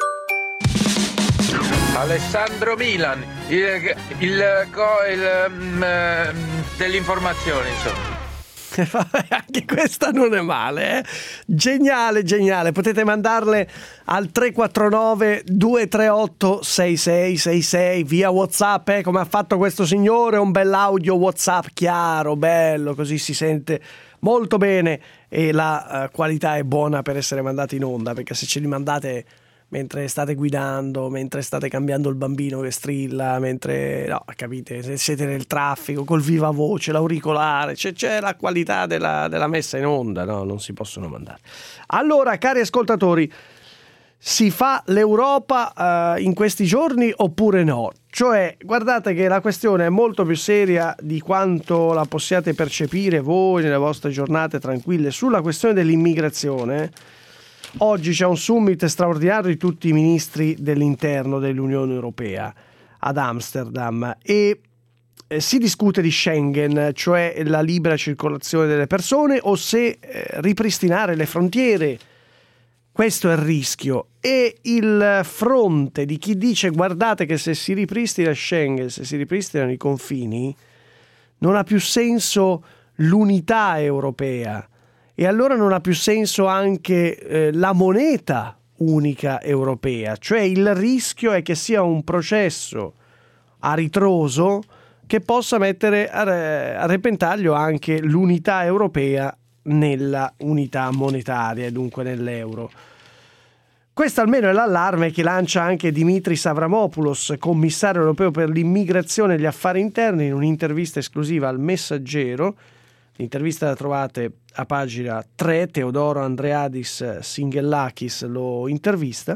Alessandro Milan, il, il, il, um, dell'informazione, insomma. Anche questa non è male, eh? Geniale, geniale. Potete mandarle al tre quattro nove due tre otto sei sei sei sei via WhatsApp, eh? Come ha fatto questo signore, un bell'audio WhatsApp chiaro, bello, così si sente molto bene e la uh, qualità è buona per essere mandati in onda, perché se ce li mandate mentre state guidando, mentre state cambiando il bambino che strilla, mentre, no, capite, se siete nel traffico, col viva voce, l'auricolare, c'è, c'è la qualità della, della messa in onda, no, non si possono mandare. Allora, cari ascoltatori, si fa l'Europa uh, in questi giorni oppure no? Cioè, guardate che la questione è molto più seria di quanto la possiate percepire voi nelle vostre giornate tranquille sulla questione dell'immigrazione. Oggi c'è un summit straordinario di tutti i ministri dell'interno dell'Unione Europea ad Amsterdam e eh, si discute di Schengen, cioè la libera circolazione delle persone, o se eh, ripristinare le frontiere. Questo è il rischio, e il fronte di chi dice guardate che se si ripristina Schengen, se si ripristinano i confini, non ha più senso l'unità europea. E allora non ha più senso anche eh, la moneta unica europea, cioè il rischio è che sia un processo a ritroso che possa mettere a, re- a repentaglio anche l'unità europea nella unità monetaria e dunque nell'euro. Questo almeno è l'allarme che lancia anche Dimitris Avramopoulos, commissario europeo per l'immigrazione e gli affari interni, in un'intervista esclusiva al Messaggero. L'intervista la trovate a pagina tre, Teodoro Andreadis Singellakis lo intervista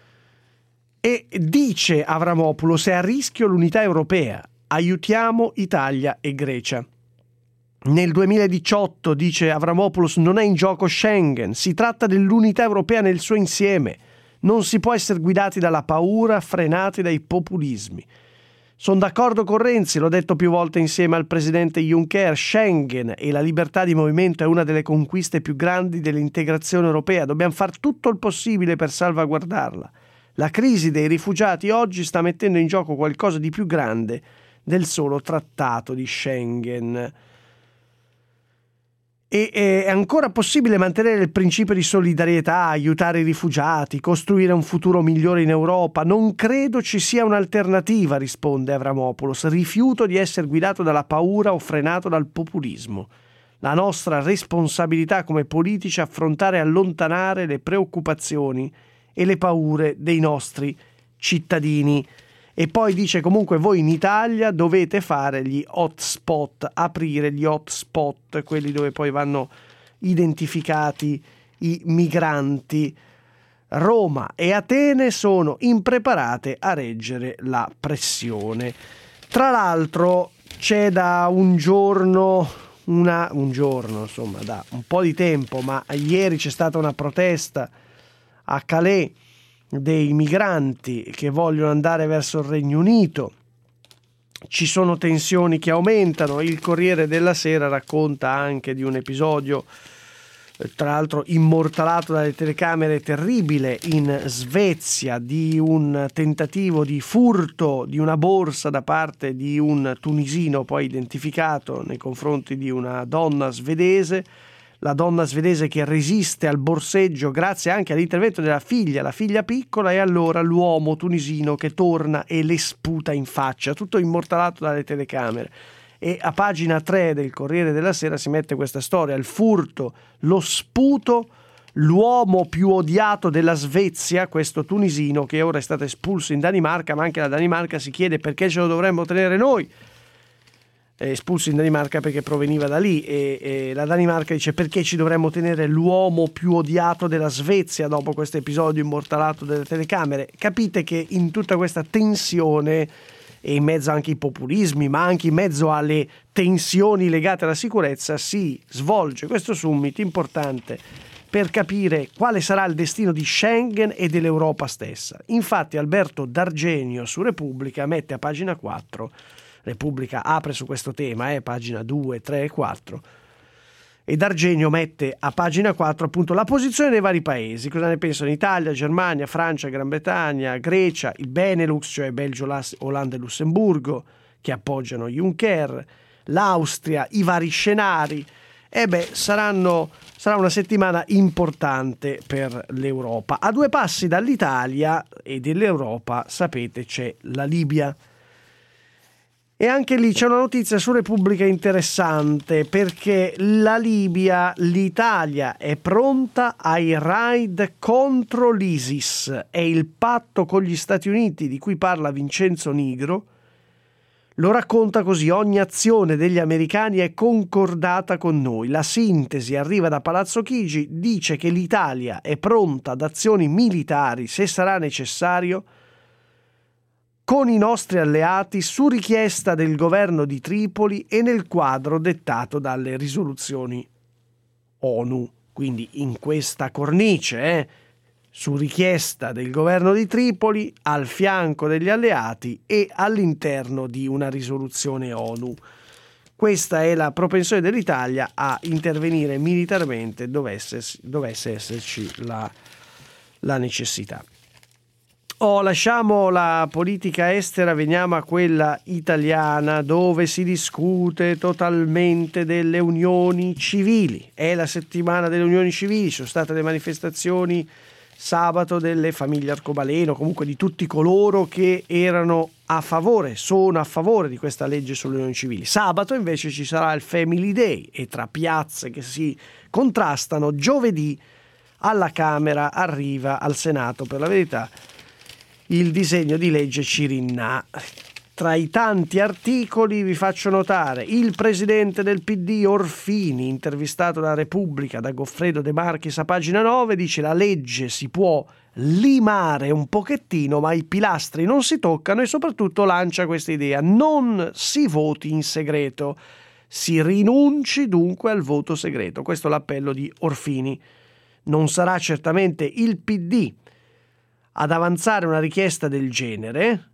e dice Avramopoulos: è a rischio l'unità europea, aiutiamo Italia e Grecia. Nel duemiladiciotto, dice Avramopoulos, non è in gioco Schengen, si tratta dell'unità europea nel suo insieme, non si può essere guidati dalla paura, frenati dai populismi. Sono d'accordo con Renzi, l'ho detto più volte insieme al presidente Juncker, Schengen e la libertà di movimento è una delle conquiste più grandi dell'integrazione europea, dobbiamo fare tutto il possibile per salvaguardarla. La crisi dei rifugiati oggi sta mettendo in gioco qualcosa di più grande del solo trattato di Schengen. E è ancora possibile mantenere il principio di solidarietà, aiutare i rifugiati, costruire un futuro migliore in Europa? Non credo ci sia un'alternativa, risponde Avramopoulos. Rifiuto di essere guidato dalla paura o frenato dal populismo. La nostra responsabilità come politici è affrontare e allontanare le preoccupazioni e le paure dei nostri cittadini. E poi dice comunque voi in Italia dovete fare gli hotspot, aprire gli hotspot, quelli dove poi vanno identificati i migranti. Roma e Atene sono impreparate a reggere la pressione. Tra l'altro c'è da un giorno, una, un giorno insomma da un po' di tempo, ma ieri c'è stata una protesta a Calais dei migranti che vogliono andare verso il Regno Unito. Ci sono tensioni che aumentano. Il Corriere della Sera racconta anche di un episodio, tra l'altro immortalato dalle telecamere, terribile in Svezia, di un tentativo di furto di una borsa da parte di un tunisino poi identificato nei confronti di una donna svedese. La donna svedese che resiste al borseggio grazie anche all'intervento della figlia, la figlia piccola, e allora l'uomo tunisino che torna e le sputa in faccia, tutto immortalato dalle telecamere. E a pagina tre del Corriere della Sera si mette questa storia: il furto, lo sputo, l'uomo più odiato della Svezia, questo tunisino che ora è stato espulso in Danimarca, ma anche la Danimarca si chiede perché ce lo dovremmo tenere noi. È espulso in Danimarca perché proveniva da lì, e, e la Danimarca dice perché ci dovremmo tenere l'uomo più odiato della Svezia dopo questo episodio immortalato delle telecamere. Capite che in tutta questa tensione e in mezzo anche ai populismi, ma anche in mezzo alle tensioni legate alla sicurezza, si svolge questo summit importante per capire quale sarà il destino di Schengen e dell'Europa stessa. Infatti Alberto D'Argenio su Repubblica mette a pagina quattro, Repubblica apre su questo tema, eh, pagina due, tre e quattro, e D'Argenio mette a pagina quattro appunto la posizione dei vari paesi, cosa ne pensano Italia, Germania, Francia, Gran Bretagna, Grecia, il Benelux, cioè Belgio, Olanda e Lussemburgo, che appoggiano Juncker, l'Austria, i vari scenari. E beh, saranno, sarà una settimana importante per l'Europa. A due passi dall'Italia e dell'Europa, sapete, c'è la Libia. E anche lì c'è una notizia su Repubblica interessante, perché la Libia, l'Italia è pronta ai raid contro l'ISIS. È il patto con gli Stati Uniti di cui parla Vincenzo Nigro. Lo racconta così: ogni azione degli americani è concordata con noi. La sintesi arriva da Palazzo Chigi, dice che l'Italia è pronta ad azioni militari se sarà necessario con i nostri alleati su richiesta del governo di Tripoli e nel quadro dettato dalle risoluzioni ONU. Quindi in questa cornice, eh, su richiesta del governo di Tripoli, al fianco degli alleati e all'interno di una risoluzione ONU. Questa è la propensione dell'Italia a intervenire militarmente dovesse, dovesse esserci la, la necessità. Oh, lasciamo la politica estera, veniamo a quella italiana, dove si discute totalmente delle unioni civili. È la settimana delle unioni civili, sono state le manifestazioni sabato delle famiglie arcobaleno, comunque di tutti coloro che erano a favore, sono a favore di questa legge sulle unioni civili. Sabato invece ci sarà il Family Day e tra piazze che si contrastano, giovedì alla Camera arriva al Senato, per la verità, il disegno di legge Cirinnà. Tra i tanti articoli vi faccio notare il presidente del P D Orfini, intervistato da Repubblica da Goffredo De Marchis a pagina nove, dice: la legge si può limare un pochettino ma i pilastri non si toccano, e soprattutto lancia questa idea: non si voti in segreto, si rinunci dunque al voto segreto. Questo è l'appello di Orfini. Non sarà certamente il P D ad avanzare una richiesta del genere,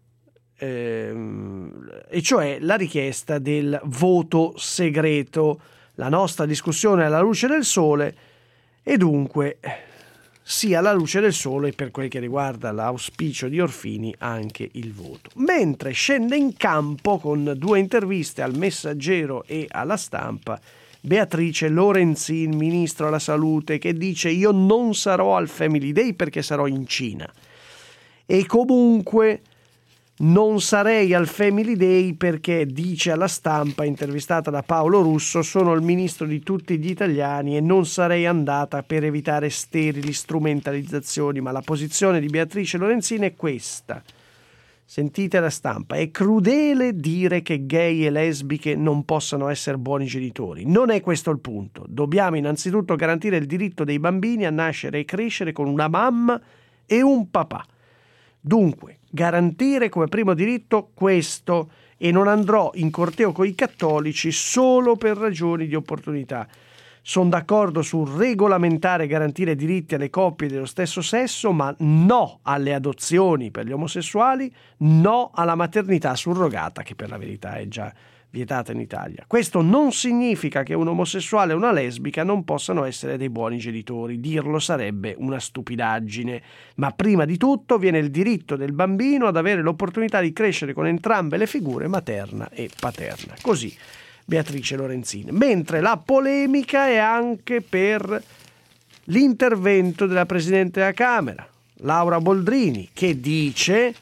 e cioè la richiesta del voto segreto. La nostra discussione è alla luce del sole e dunque sia alla luce del sole, per quel che riguarda l'auspicio di Orfini, anche il voto. Mentre scende in campo con due interviste al Messaggero e alla Stampa Beatrice Lorenzin, ministro alla salute, che dice: io non sarò al Family Day perché sarò in Cina, e comunque non sarei al Family Day perché, dice alla Stampa, intervistata da Paolo Russo, sono il ministro di tutti gli italiani e non sarei andata per evitare sterili strumentalizzazioni. Ma la posizione di Beatrice Lorenzin è questa. Sentite la Stampa: è crudele dire che gay e lesbiche non possano essere buoni genitori. Non è questo il punto. Dobbiamo innanzitutto garantire il diritto dei bambini a nascere e crescere con una mamma e un papà. Dunque, garantire come primo diritto questo, e non andrò in corteo con i cattolici solo per ragioni di opportunità. Sono d'accordo sul regolamentare e garantire diritti alle coppie dello stesso sesso, ma no alle adozioni per gli omosessuali, no alla maternità surrogata, che per la verità è già vietata in Italia. Questo non significa che un omosessuale e una lesbica non possano essere dei buoni genitori. Dirlo sarebbe una stupidaggine. Ma prima di tutto viene il diritto del bambino ad avere l'opportunità di crescere con entrambe le figure, materna e paterna. Così Beatrice Lorenzin. Mentre la polemica è anche per l'intervento della Presidente della Camera, Laura Boldrini, che dice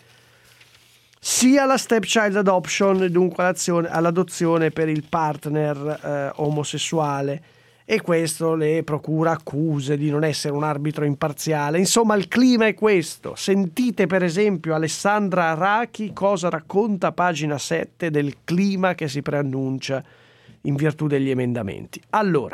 sia la stepchild adoption, dunque all'adozione per il partner eh, omosessuale, e questo le procura accuse di non essere un arbitro imparziale. Insomma, il clima è questo. Sentite per esempio Alessandra Arachi cosa racconta a pagina sette del clima che si preannuncia in virtù degli emendamenti. Allora,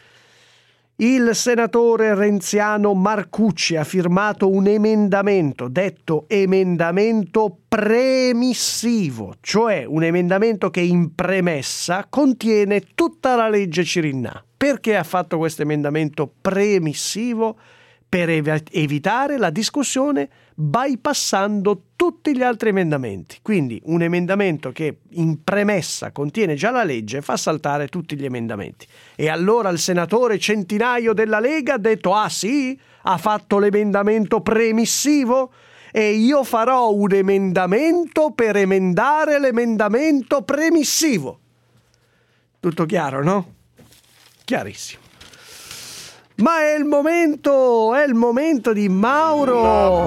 il senatore renziano Marcucci ha firmato un emendamento, detto emendamento premissivo, cioè un emendamento che in premessa contiene tutta la legge Cirinnà. perché ha fatto questo emendamento premissivo? Per ev- evitare la discussione bypassando tutti gli altri emendamenti. Quindi un emendamento che in premessa contiene già la legge fa saltare tutti gli emendamenti. E allora il senatore Centinaio della Lega ha detto: ah sì, ha fatto l'emendamento premissivo e io farò un emendamento per emendare l'emendamento premissivo. Tutto chiaro, no? Chiarissimo. Ma è il momento, è il momento di Mauro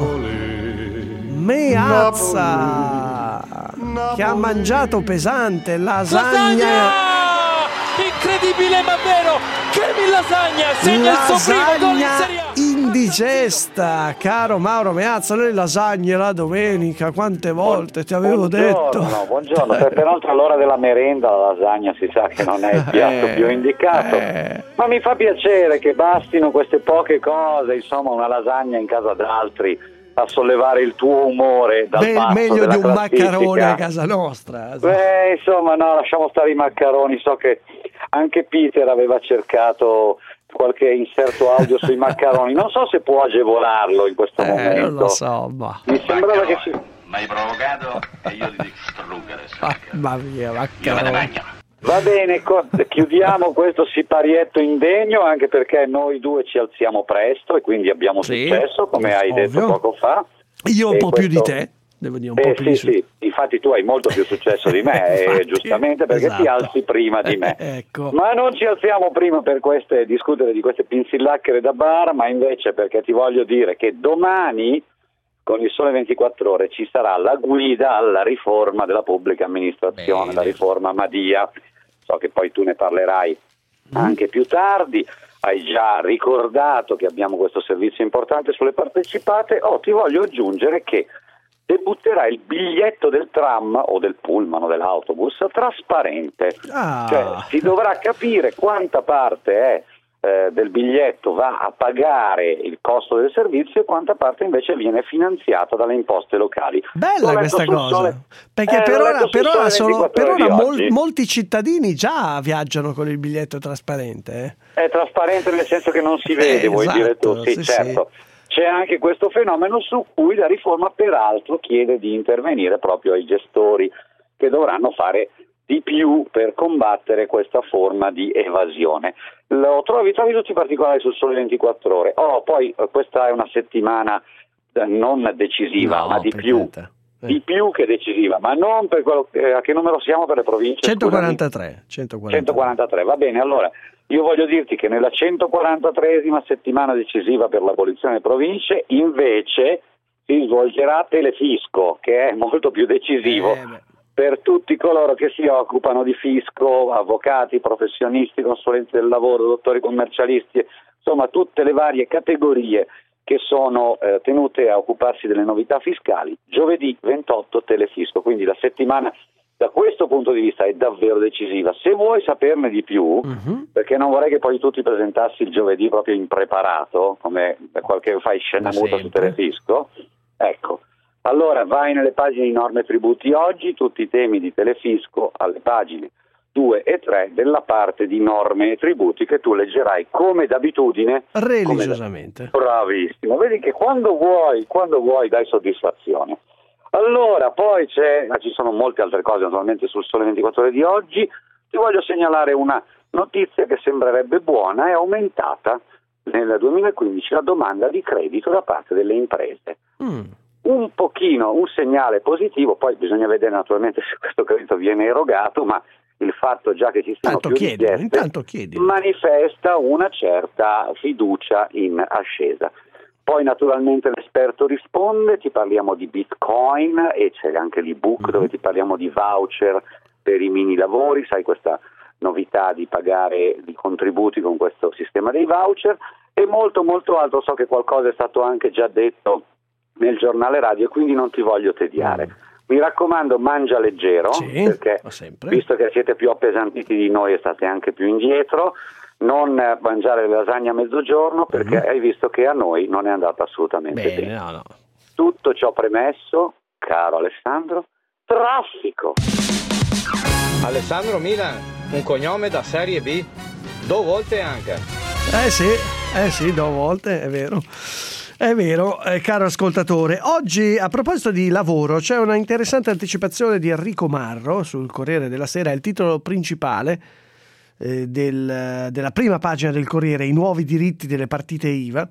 Meazza, che ha mangiato pesante lasagna. Lasagna! Incredibile ma vero! Cremi lasagna! Segna il suo primo gol in Serie A! Indigesta, caro Mauro Meazza, le lasagne la domenica, quante volte ti avevo buongiorno, detto. No, buongiorno, per, peraltro all'ora della merenda la lasagna si sa che non è il piatto Eh, più indicato, eh. ma mi fa piacere che bastino queste poche cose, insomma una lasagna in casa d'altri a sollevare il tuo umore dal Beh, basso meglio della di un classifica. maccarone a casa nostra. Beh, insomma, no, lasciamo stare i maccaroni. So che anche Peter aveva cercato qualche inserto audio sui maccaroni. Non so se può agevolarlo in questo Eh, momento. non lo so, ma... Mi sembrava che si... Mi hai provocato e io ti distruggo adesso. Ah, mamma mia, Io me ne maccaroni. bagno. Va bene, co- chiudiamo questo siparietto indegno, anche perché noi due ci alziamo presto e quindi abbiamo Sì, successo, come hai ovvio. detto poco fa. Io un E po' più di questo- te, devo dire un Eh, po' più sì, di su. sì, infatti tu hai molto più successo di me, eh, Infatti, giustamente perché ti esatto. alzi prima di me. Ecco. Ma non ci alziamo prima per queste, discutere di queste pinzillacchere da bar, ma invece perché ti voglio dire che domani con il Sole ventiquattro Ore ci sarà la guida alla riforma della pubblica amministrazione, la riforma Madia. So che poi tu ne parlerai anche più tardi. Hai già ricordato che abbiamo questo servizio importante sulle partecipate. Oh, ti voglio aggiungere che debutterà il biglietto del tram o del pullman o dell'autobus trasparente. Ah. Cioè si dovrà capire quanta parte è eh, del biglietto va a pagare il costo del servizio e quanta parte invece viene finanziata dalle imposte locali. Bella L'ho questa letto sul cosa, Sole- perché eh, per l'ho ora, letto sul per ora, Sole solo, ventiquattro per Ore ora di mol- oggi. molti cittadini già viaggiano con il biglietto trasparente. Eh? È trasparente nel senso che non si vede, Eh, vuoi esatto, dire tu? Sì, sì, certo. C'è anche questo fenomeno su cui la riforma peraltro chiede di intervenire proprio ai gestori che dovranno fare di più per combattere questa forma di evasione. Lo trovi, trovi tutti i particolari sul Sole ventiquattro Ore. Oh, poi eh, questa è una settimana eh, non decisiva, No, ma di per più, carità. Eh. di più che decisiva, ma non per quello eh, a che numero siamo per le province? Scusami? centoquarantatré, centoquarantatré. centoquarantatré, va bene. Allora, io voglio dirti che nella centoquarantatreesima settimana decisiva per l'abolizione delle province, invece, si svolgerà Telefisco, che è molto più decisivo Eh, beh. per tutti coloro che si occupano di fisco, avvocati, professionisti, consulenti del lavoro, dottori commercialisti, insomma tutte le varie categorie che sono eh, tenute a occuparsi delle novità fiscali. Giovedì ventotto Telefisco, quindi la settimana da questo punto di vista è davvero decisiva. Se vuoi saperne di più, Mhm. perché non vorrei che poi tu ti presentassi il giovedì proprio impreparato, come qualche fai scena Ma muta su sempre. Telefisco, ecco. Allora vai nelle pagine di Norme e Tributi oggi, tutti i temi di Telefisco alle pagine due e tre della parte di Norme e Tributi che tu leggerai come d'abitudine. Religiosamente. Come da- Bravissimo, vedi che quando vuoi, quando vuoi dai soddisfazione. Allora, poi c'è, ci sono molte altre cose naturalmente sul Sole ventiquattro Ore di oggi. Ti voglio segnalare una notizia che sembrerebbe buona: è aumentata nel duemilaquindici la domanda di credito da parte delle imprese. Mm. Un pochino, un segnale positivo, poi bisogna vedere naturalmente se questo credito viene erogato, ma il fatto già che ci siano Tanto più chiedi, richieste intanto chiedi. manifesta una certa fiducia in ascesa. Poi naturalmente l'esperto risponde, ti parliamo di Bitcoin e c'è anche l'ebook Mm-hmm. dove ti parliamo di voucher per i mini lavori, sai questa novità di pagare i contributi con questo sistema dei voucher e molto molto altro. So che qualcosa è stato anche già detto nel giornale radio e quindi non ti voglio tediare. Mm. Mi raccomando, mangia leggero, Sì, perché ma sempre. visto che siete più appesantiti di noi e state anche più indietro, non eh, mangiare le lasagne a mezzogiorno perché Mhm. hai visto che a noi non è andata assolutamente bene. Bene, no, no. Tutto ciò premesso, caro Alessandro, traffico. Alessandro Milan, un cognome da Serie B. Due volte anche. Eh sì, eh sì, due volte, è vero. È vero, eh, caro ascoltatore. Oggi, a proposito di lavoro, c'è una interessante anticipazione di Enrico Marro sul Corriere della Sera. È il titolo principale eh, del, della prima pagina del Corriere, i nuovi diritti delle partite I V A.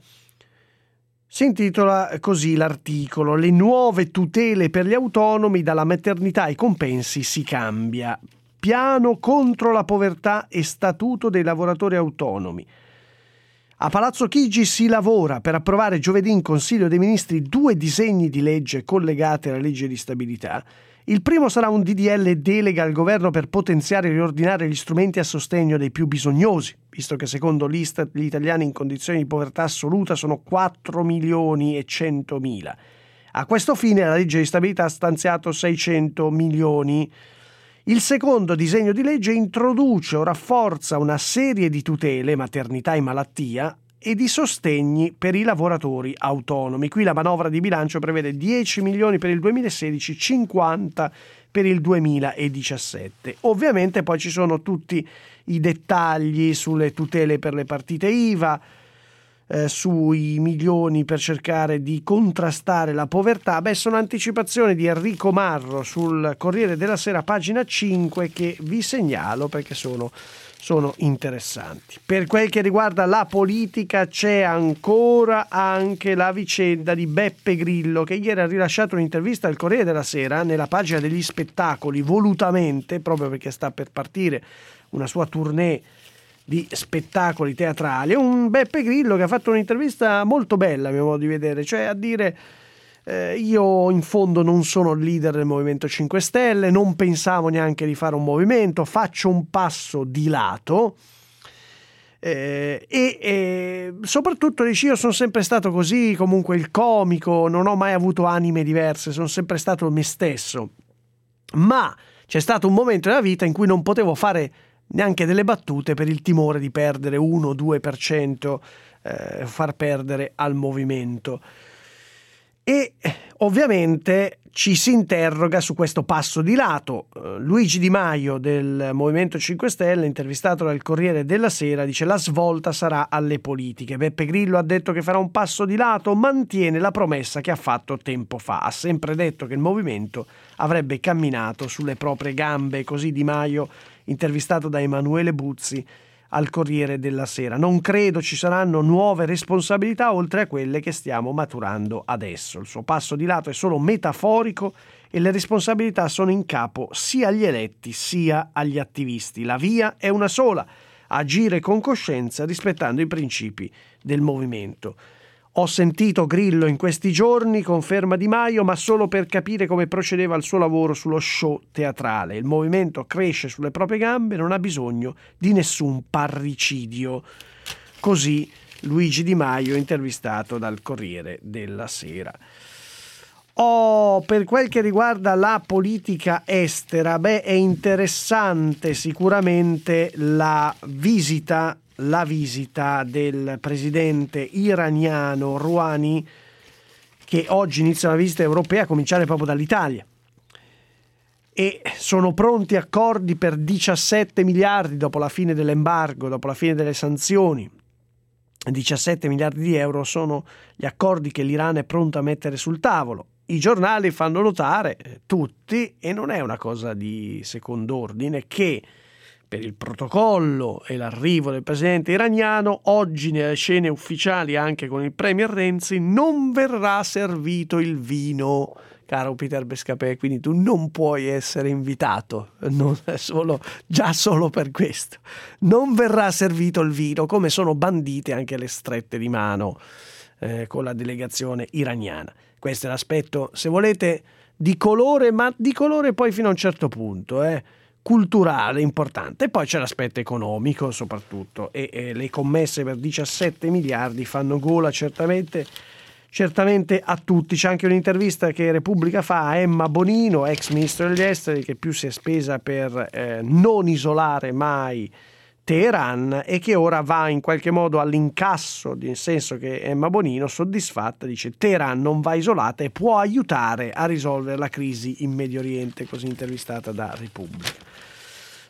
Si intitola così l'articolo: le nuove tutele per gli autonomi, dalla maternità ai compensi si cambia. Piano contro la povertà e statuto dei lavoratori autonomi. A Palazzo Chigi si lavora per approvare giovedì in Consiglio dei Ministri due disegni di legge collegati alla legge di stabilità. Il primo sarà un D D L delega al governo per potenziare e riordinare gli strumenti a sostegno dei più bisognosi, visto che secondo l'Istat gli italiani in condizioni di povertà assoluta sono quattro milioni e centomila. A questo fine la legge di stabilità ha stanziato seicento milioni. Il secondo disegno di legge introduce o rafforza una serie di tutele, maternità e malattia, e di sostegni per i lavoratori autonomi. Qui la manovra di bilancio prevede dieci milioni per il duemilasedici, cinquanta per il duemiladiciassette. Ovviamente poi ci sono tutti i dettagli sulle tutele per le partite I V A, Eh, sui milioni per cercare di contrastare la povertà. Beh, sono anticipazioni di Enrico Marro sul Corriere della Sera, pagina cinque, che vi segnalo perché sono, sono interessanti. Per quel che riguarda la politica, c'è ancora anche la vicenda di Beppe Grillo, che ieri ha rilasciato un'intervista al Corriere della Sera nella pagina degli spettacoli, volutamente, proprio perché sta per partire una sua tournée di spettacoli teatrali. Un Beppe Grillo che ha fatto un'intervista molto bella, a mio modo di vedere, cioè a dire eh, io in fondo non sono il leader del Movimento cinque Stelle, non pensavo neanche di fare un movimento, faccio un passo di lato eh, e, e soprattutto dice: io sono sempre stato così, comunque il comico, non ho mai avuto anime diverse, sono sempre stato me stesso, ma c'è stato un momento nella vita in cui non potevo fare neanche delle battute per il timore di perdere uno due per cento, eh, far perdere al movimento. E ovviamente ci si interroga su questo passo di lato. eh, Luigi Di Maio del Movimento cinque Stelle, intervistato dal Corriere della Sera, dice: la svolta sarà alle politiche. Beppe Grillo ha detto che farà un passo di lato, mantiene la promessa che ha fatto tempo fa, ha sempre detto che il movimento avrebbe camminato sulle proprie gambe. Così Di Maio, intervistato da Emanuele Buzzi al Corriere della Sera. Non credo ci saranno nuove responsabilità oltre a quelle che stiamo maturando adesso. Il suo passo di lato è solo metaforico e le responsabilità sono in capo sia agli eletti sia agli attivisti. La via è una sola: agire con coscienza rispettando i principi del movimento. Ho sentito Grillo in questi giorni, conferma Di Maio, ma solo per capire come procedeva il suo lavoro sullo show teatrale. Il movimento cresce sulle proprie gambe, non ha bisogno di nessun parricidio. Così Luigi Di Maio, intervistato dal Corriere della Sera. Oh, per quel che riguarda la politica estera, beh, è interessante sicuramente la visita la visita del presidente iraniano Rouhani, che oggi inizia una visita europea a cominciare proprio dall'Italia, e sono pronti accordi per diciassette miliardi dopo la fine dell'embargo, dopo la fine delle sanzioni. diciassette miliardi di euro sono gli accordi che l'Iran è pronto a mettere sul tavolo. I giornali fanno notare, tutti, e non è una cosa di second'ordine, che per il protocollo e l'arrivo del presidente iraniano, oggi nelle scene ufficiali anche con il premier Renzi, non verrà servito il vino, caro Peter Bescapè, quindi tu non puoi essere invitato, non è solo, già solo per questo. Non verrà servito il vino, come sono bandite anche le strette di mano eh, con la delegazione iraniana. Questo è l'aspetto, se volete, di colore, ma di colore poi fino a un certo punto, eh. culturale importante. E poi c'è l'aspetto economico soprattutto, e, e le commesse per diciassette miliardi fanno gola certamente certamente a tutti. C'è anche un'intervista che Repubblica fa a Emma Bonino, ex ministro degli esteri, che più si è spesa per eh, non isolare mai Teheran e che ora va in qualche modo all'incasso, nel senso che Emma Bonino, soddisfatta, dice: Teheran non va isolata e può aiutare a risolvere la crisi in Medio Oriente, così intervistata da Repubblica.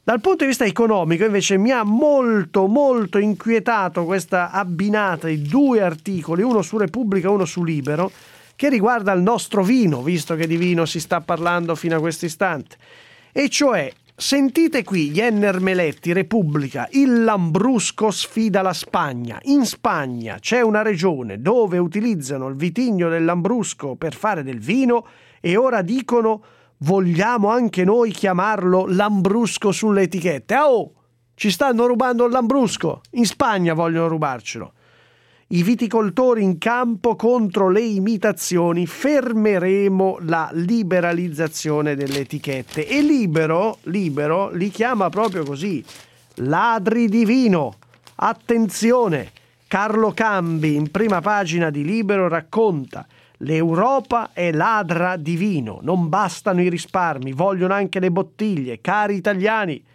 Dal punto di vista economico invece mi ha molto molto inquietato questa abbinata di due articoli, uno su Repubblica e uno su Libero, che riguarda il nostro vino, visto che di vino si sta parlando fino a questo istante. E cioè, sentite qui gli Enner Meletti, Repubblica, il Lambrusco sfida la Spagna. In Spagna c'è una regione dove utilizzano il vitigno del Lambrusco per fare del vino e ora dicono vogliamo anche noi chiamarlo Lambrusco sulle etichette. Oh, ci stanno rubando il Lambrusco, in Spagna vogliono rubarcelo. I viticoltori in campo contro le imitazioni, fermeremo la liberalizzazione delle etichette. E Libero, Libero li chiama proprio così, ladri di vino. Attenzione, Carlo Cambi in prima pagina di Libero racconta: l'Europa è ladra di vino, non bastano i risparmi, vogliono anche le bottiglie. Cari italiani,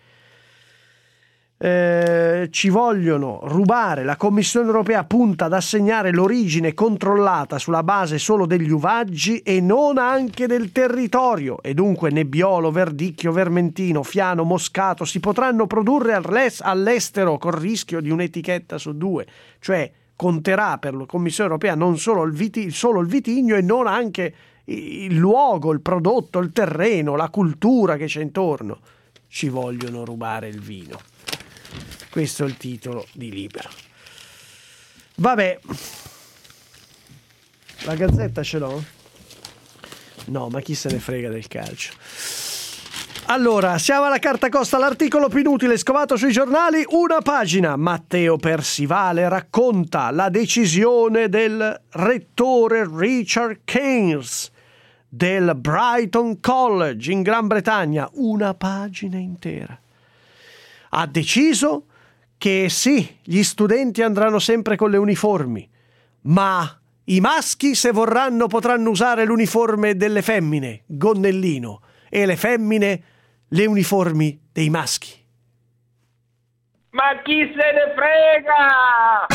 eh, ci vogliono rubare. La Commissione europea punta ad assegnare l'origine controllata sulla base solo degli uvaggi e non anche del territorio, e dunque Nebbiolo, Verdicchio, Vermentino, Fiano, Moscato si potranno produrre all'estero col rischio di un'etichetta su due, cioè conterà per la Commissione europea non solo il, viti, solo il vitigno e non anche il luogo, il prodotto, il terreno, la cultura che c'è intorno. Ci vogliono rubare il vino. Questo è il titolo di Libero. Vabbè, la Gazzetta ce l'ho? No, ma chi se ne frega del calcio. Allora, siamo alla carta costa, l'articolo più inutile scovato sui giornali, una pagina. Matteo Persivale racconta la decisione del rettore Richard Keynes del Brighton College in Gran Bretagna, una pagina intera. Ha deciso che sì, gli studenti andranno sempre con le uniformi, ma i maschi, se vorranno, potranno usare l'uniforme delle femmine, gonnellino, e le femmine le uniformi dei maschi. Ma chi se ne frega?